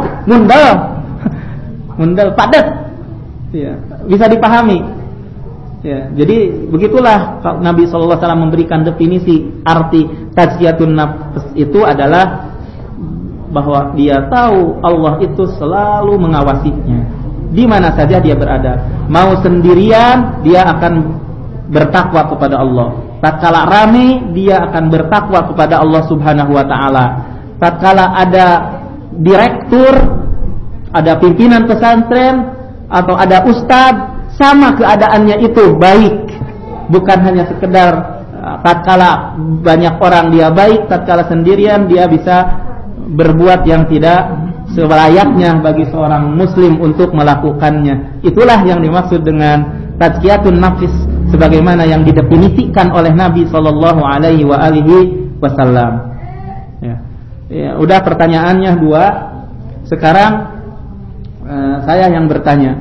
mundal, padat. Ya, bisa dipahami. Ya, jadi begitulah Nabi sallallahu alaihi wasallam memberikan definisi arti tazkiyatun nafs itu adalah bahwa dia tahu Allah itu selalu mengawasinya di mana saja dia berada. Mau sendirian dia akan bertakwa kepada Allah. Tatkala rame dia akan bertakwa kepada Allah Subhanahu wa taala. Tatkala ada direktur, ada pimpinan pesantren atau ada ustadz, sama keadaannya itu baik. Bukan hanya sekedar tatkala banyak orang dia baik, tatkala sendirian dia bisa berbuat yang tidak selayaknya bagi seorang muslim untuk melakukannya. Itulah yang dimaksud dengan tazkiyatun nafs. sebagaimana yang didefinisikan oleh Nabi sallallahu alaihi wasallam. Ya, udah pertanyaannya 2. Sekarang saya yang bertanya.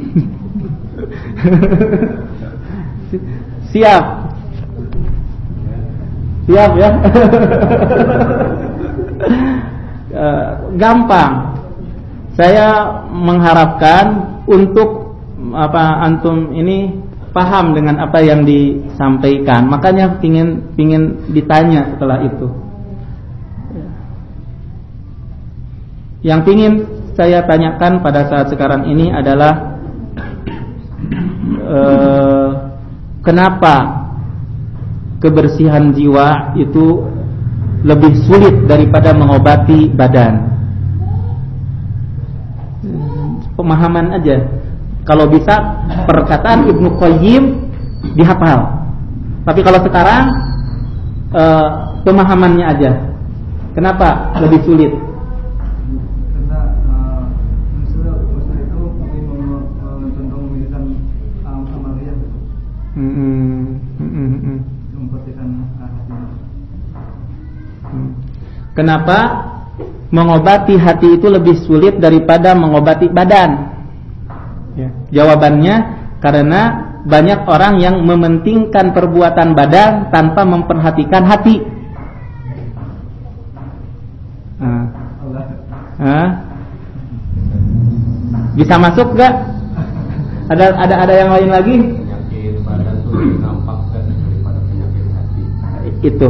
Siap ya. Gampang. Saya mengharapkan untuk antum ini paham dengan apa yang disampaikan. Makanya pingin ditanya setelah itu. Yang pingin saya tanyakan pada saat sekarang ini adalah kenapa kebersihan jiwa itu lebih sulit daripada mengobati badan? Pemahaman aja. Kalau bisa perkataan Ibnu Qayyim dihafal. Tapi kalau sekarang pemahamannya aja. Kenapa lebih sulit? Kenapa mengobati hati itu lebih sulit daripada mengobati badan? Ya, jawabannya karena banyak orang yang mementingkan perbuatan badan tanpa memperhatikan hati. Bisa masuk gak? Ada yang lain lagi? Penyakit badan itu lebih nampak daripada penyakit hati. Itu.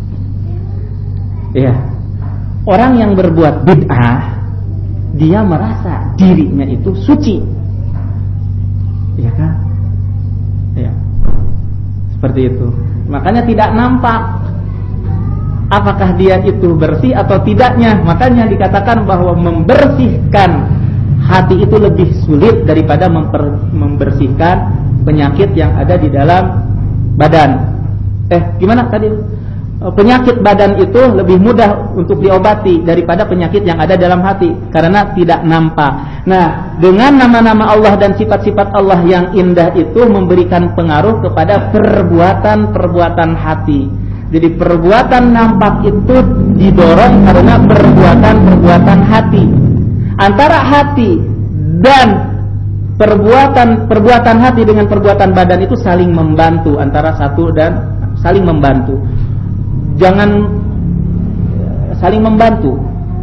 Iya. Orang yang berbuat bid'ah, dia merasa dirinya itu suci. Iya kan? Iya. Seperti itu. Makanya tidak nampak apakah dia itu bersih atau tidaknya. Makanya dikatakan bahwa membersihkan hati itu lebih sulit daripada membersihkan penyakit yang ada di dalam badan. Gimana tadi? Penyakit badan itu lebih mudah untuk diobati daripada penyakit yang ada dalam hati karena tidak nampak. Nah, dengan nama-nama Allah dan sifat-sifat Allah yang indah itu memberikan pengaruh kepada perbuatan-perbuatan hati. Jadi perbuatan nampak itu didorong karena perbuatan-perbuatan hati. Antara hati dan perbuatan hati dengan perbuatan badan itu saling membantu, antara satu dan saling membantu. Jangan saling membantu.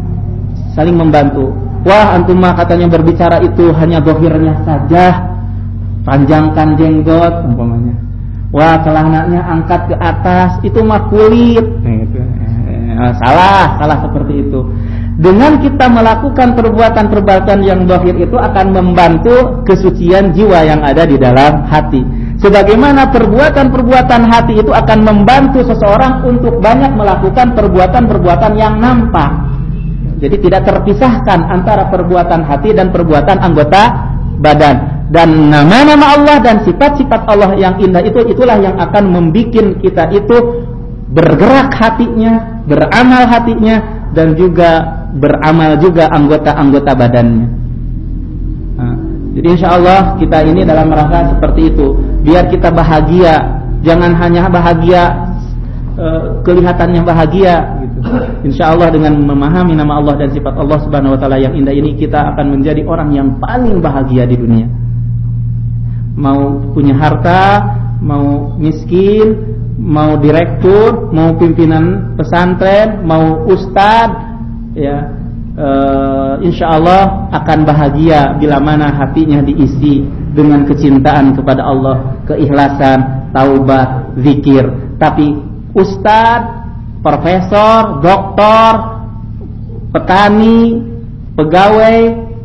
Wah, antum mah katanya berbicara itu hanya zahirnya saja. Panjangkan jenggot umpamanya. Wah, celananya angkat ke atas, itu mah kulit. Salah seperti itu. Dengan kita melakukan perbuatan-perbuatan yang zahir itu akan membantu kesucian jiwa yang ada di dalam hati. Sebagaimana perbuatan-perbuatan hati itu akan membantu seseorang untuk banyak melakukan perbuatan-perbuatan yang nampak. Jadi tidak terpisahkan antara perbuatan hati dan perbuatan anggota badan. Dan nama-nama Allah dan sifat-sifat Allah yang indah itulah yang akan membikin kita itu bergerak hatinya, beramal hatinya, dan juga beramal juga anggota-anggota badannya. Jadi insya Allah kita ini dalam rangka seperti itu, biar kita bahagia, jangan hanya bahagia kelihatannya bahagia gitu. Insya Allah dengan memahami nama Allah dan sifat Allah Subhanahu Wa Taala yang indah ini, kita akan menjadi orang yang paling bahagia di dunia. Mau punya harta, mau miskin, mau direktur, mau pimpinan pesantren, mau ustadz, ya. Insya Allah akan bahagia bila mana hatinya diisi dengan kecintaan kepada Allah, keikhlasan, taubat, zikir. Tapi ustadz, profesor, doktor, petani, pegawai,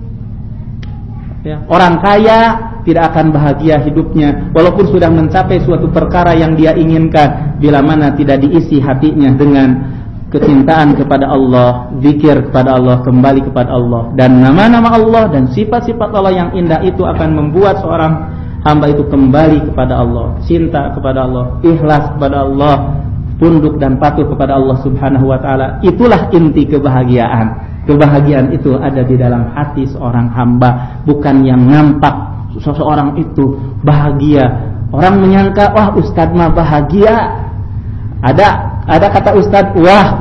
ya, orang kaya tidak akan bahagia hidupnya walaupun sudah mencapai suatu perkara yang dia inginkan bila mana tidak diisi hatinya dengan kecintaan kepada Allah, zikir kepada Allah, kembali kepada Allah. Dan nama-nama Allah dan sifat-sifat Allah yang indah itu akan membuat seorang hamba itu kembali kepada Allah, cinta kepada Allah, ikhlas kepada Allah, tunduk dan patuh kepada Allah Subhanahu wa Ta'ala. Itulah inti kebahagiaan. Kebahagiaan itu ada di dalam hati seorang hamba, bukan yang nampak. Seseorang itu bahagia Orang menyangka, wah ustadz mah bahagia. Ada kata ustadz, wah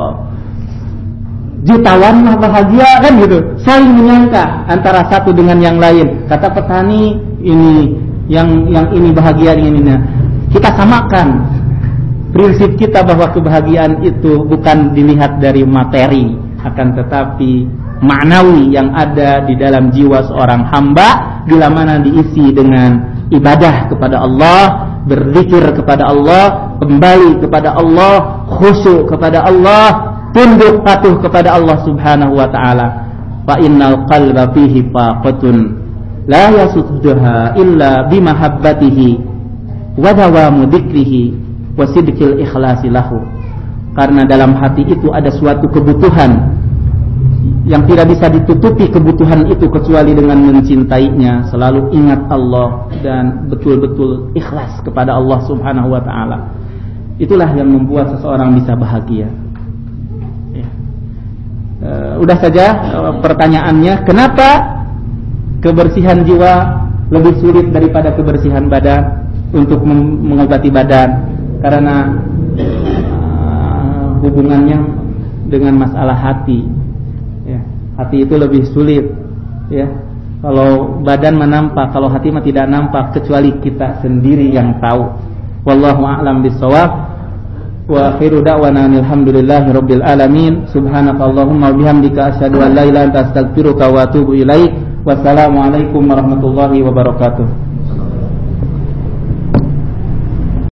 jutawan mah bahagia, kan gitu. Saling menyangka antara satu dengan yang lain. Kata petani ini yang ini bahagia, yang ini. Kita samakan prinsip kita bahwa kebahagiaan itu bukan dilihat dari materi, akan tetapi maknawi yang ada di dalam jiwa seorang hamba bila mana diisi dengan ibadah kepada Allah, berzikir kepada Allah, kembali kepada Allah, khusyuk kepada Allah, tunduk patuh kepada Allah Subhanahu wa taala. Fa innal qalba fihi faqatun la yasudduha illa bimahabbatihi wa dawamu dzikrihi wa sidqil ikhlasi lahu. Karena dalam hati itu ada suatu kebutuhan yang tidak bisa ditutupi kebutuhan itu kecuali dengan mencintainya, selalu ingat Allah dan betul-betul ikhlas kepada Allah Subhanahu wa taala. Itulah yang membuat seseorang bisa bahagia. Ya. Udah saja pertanyaannya, kenapa kebersihan jiwa lebih sulit daripada kebersihan badan untuk mengobati badan? Karena hubungannya dengan masalah hati. Ya, hati itu lebih sulit, ya. Kalau badan menampak, kalau hati mah tidak nampak kecuali kita sendiri yang tahu. Wallahu a'lam bissawab. Wa akhiru da'wana alhamdulillahi rabbil alamin. Subhanakallahumma wa bihamdika asyhadu an la ilaha illa anta astaghfiruka wa atubu ilaik. Wassalamu alaikum warahmatullahi wabarakatuh.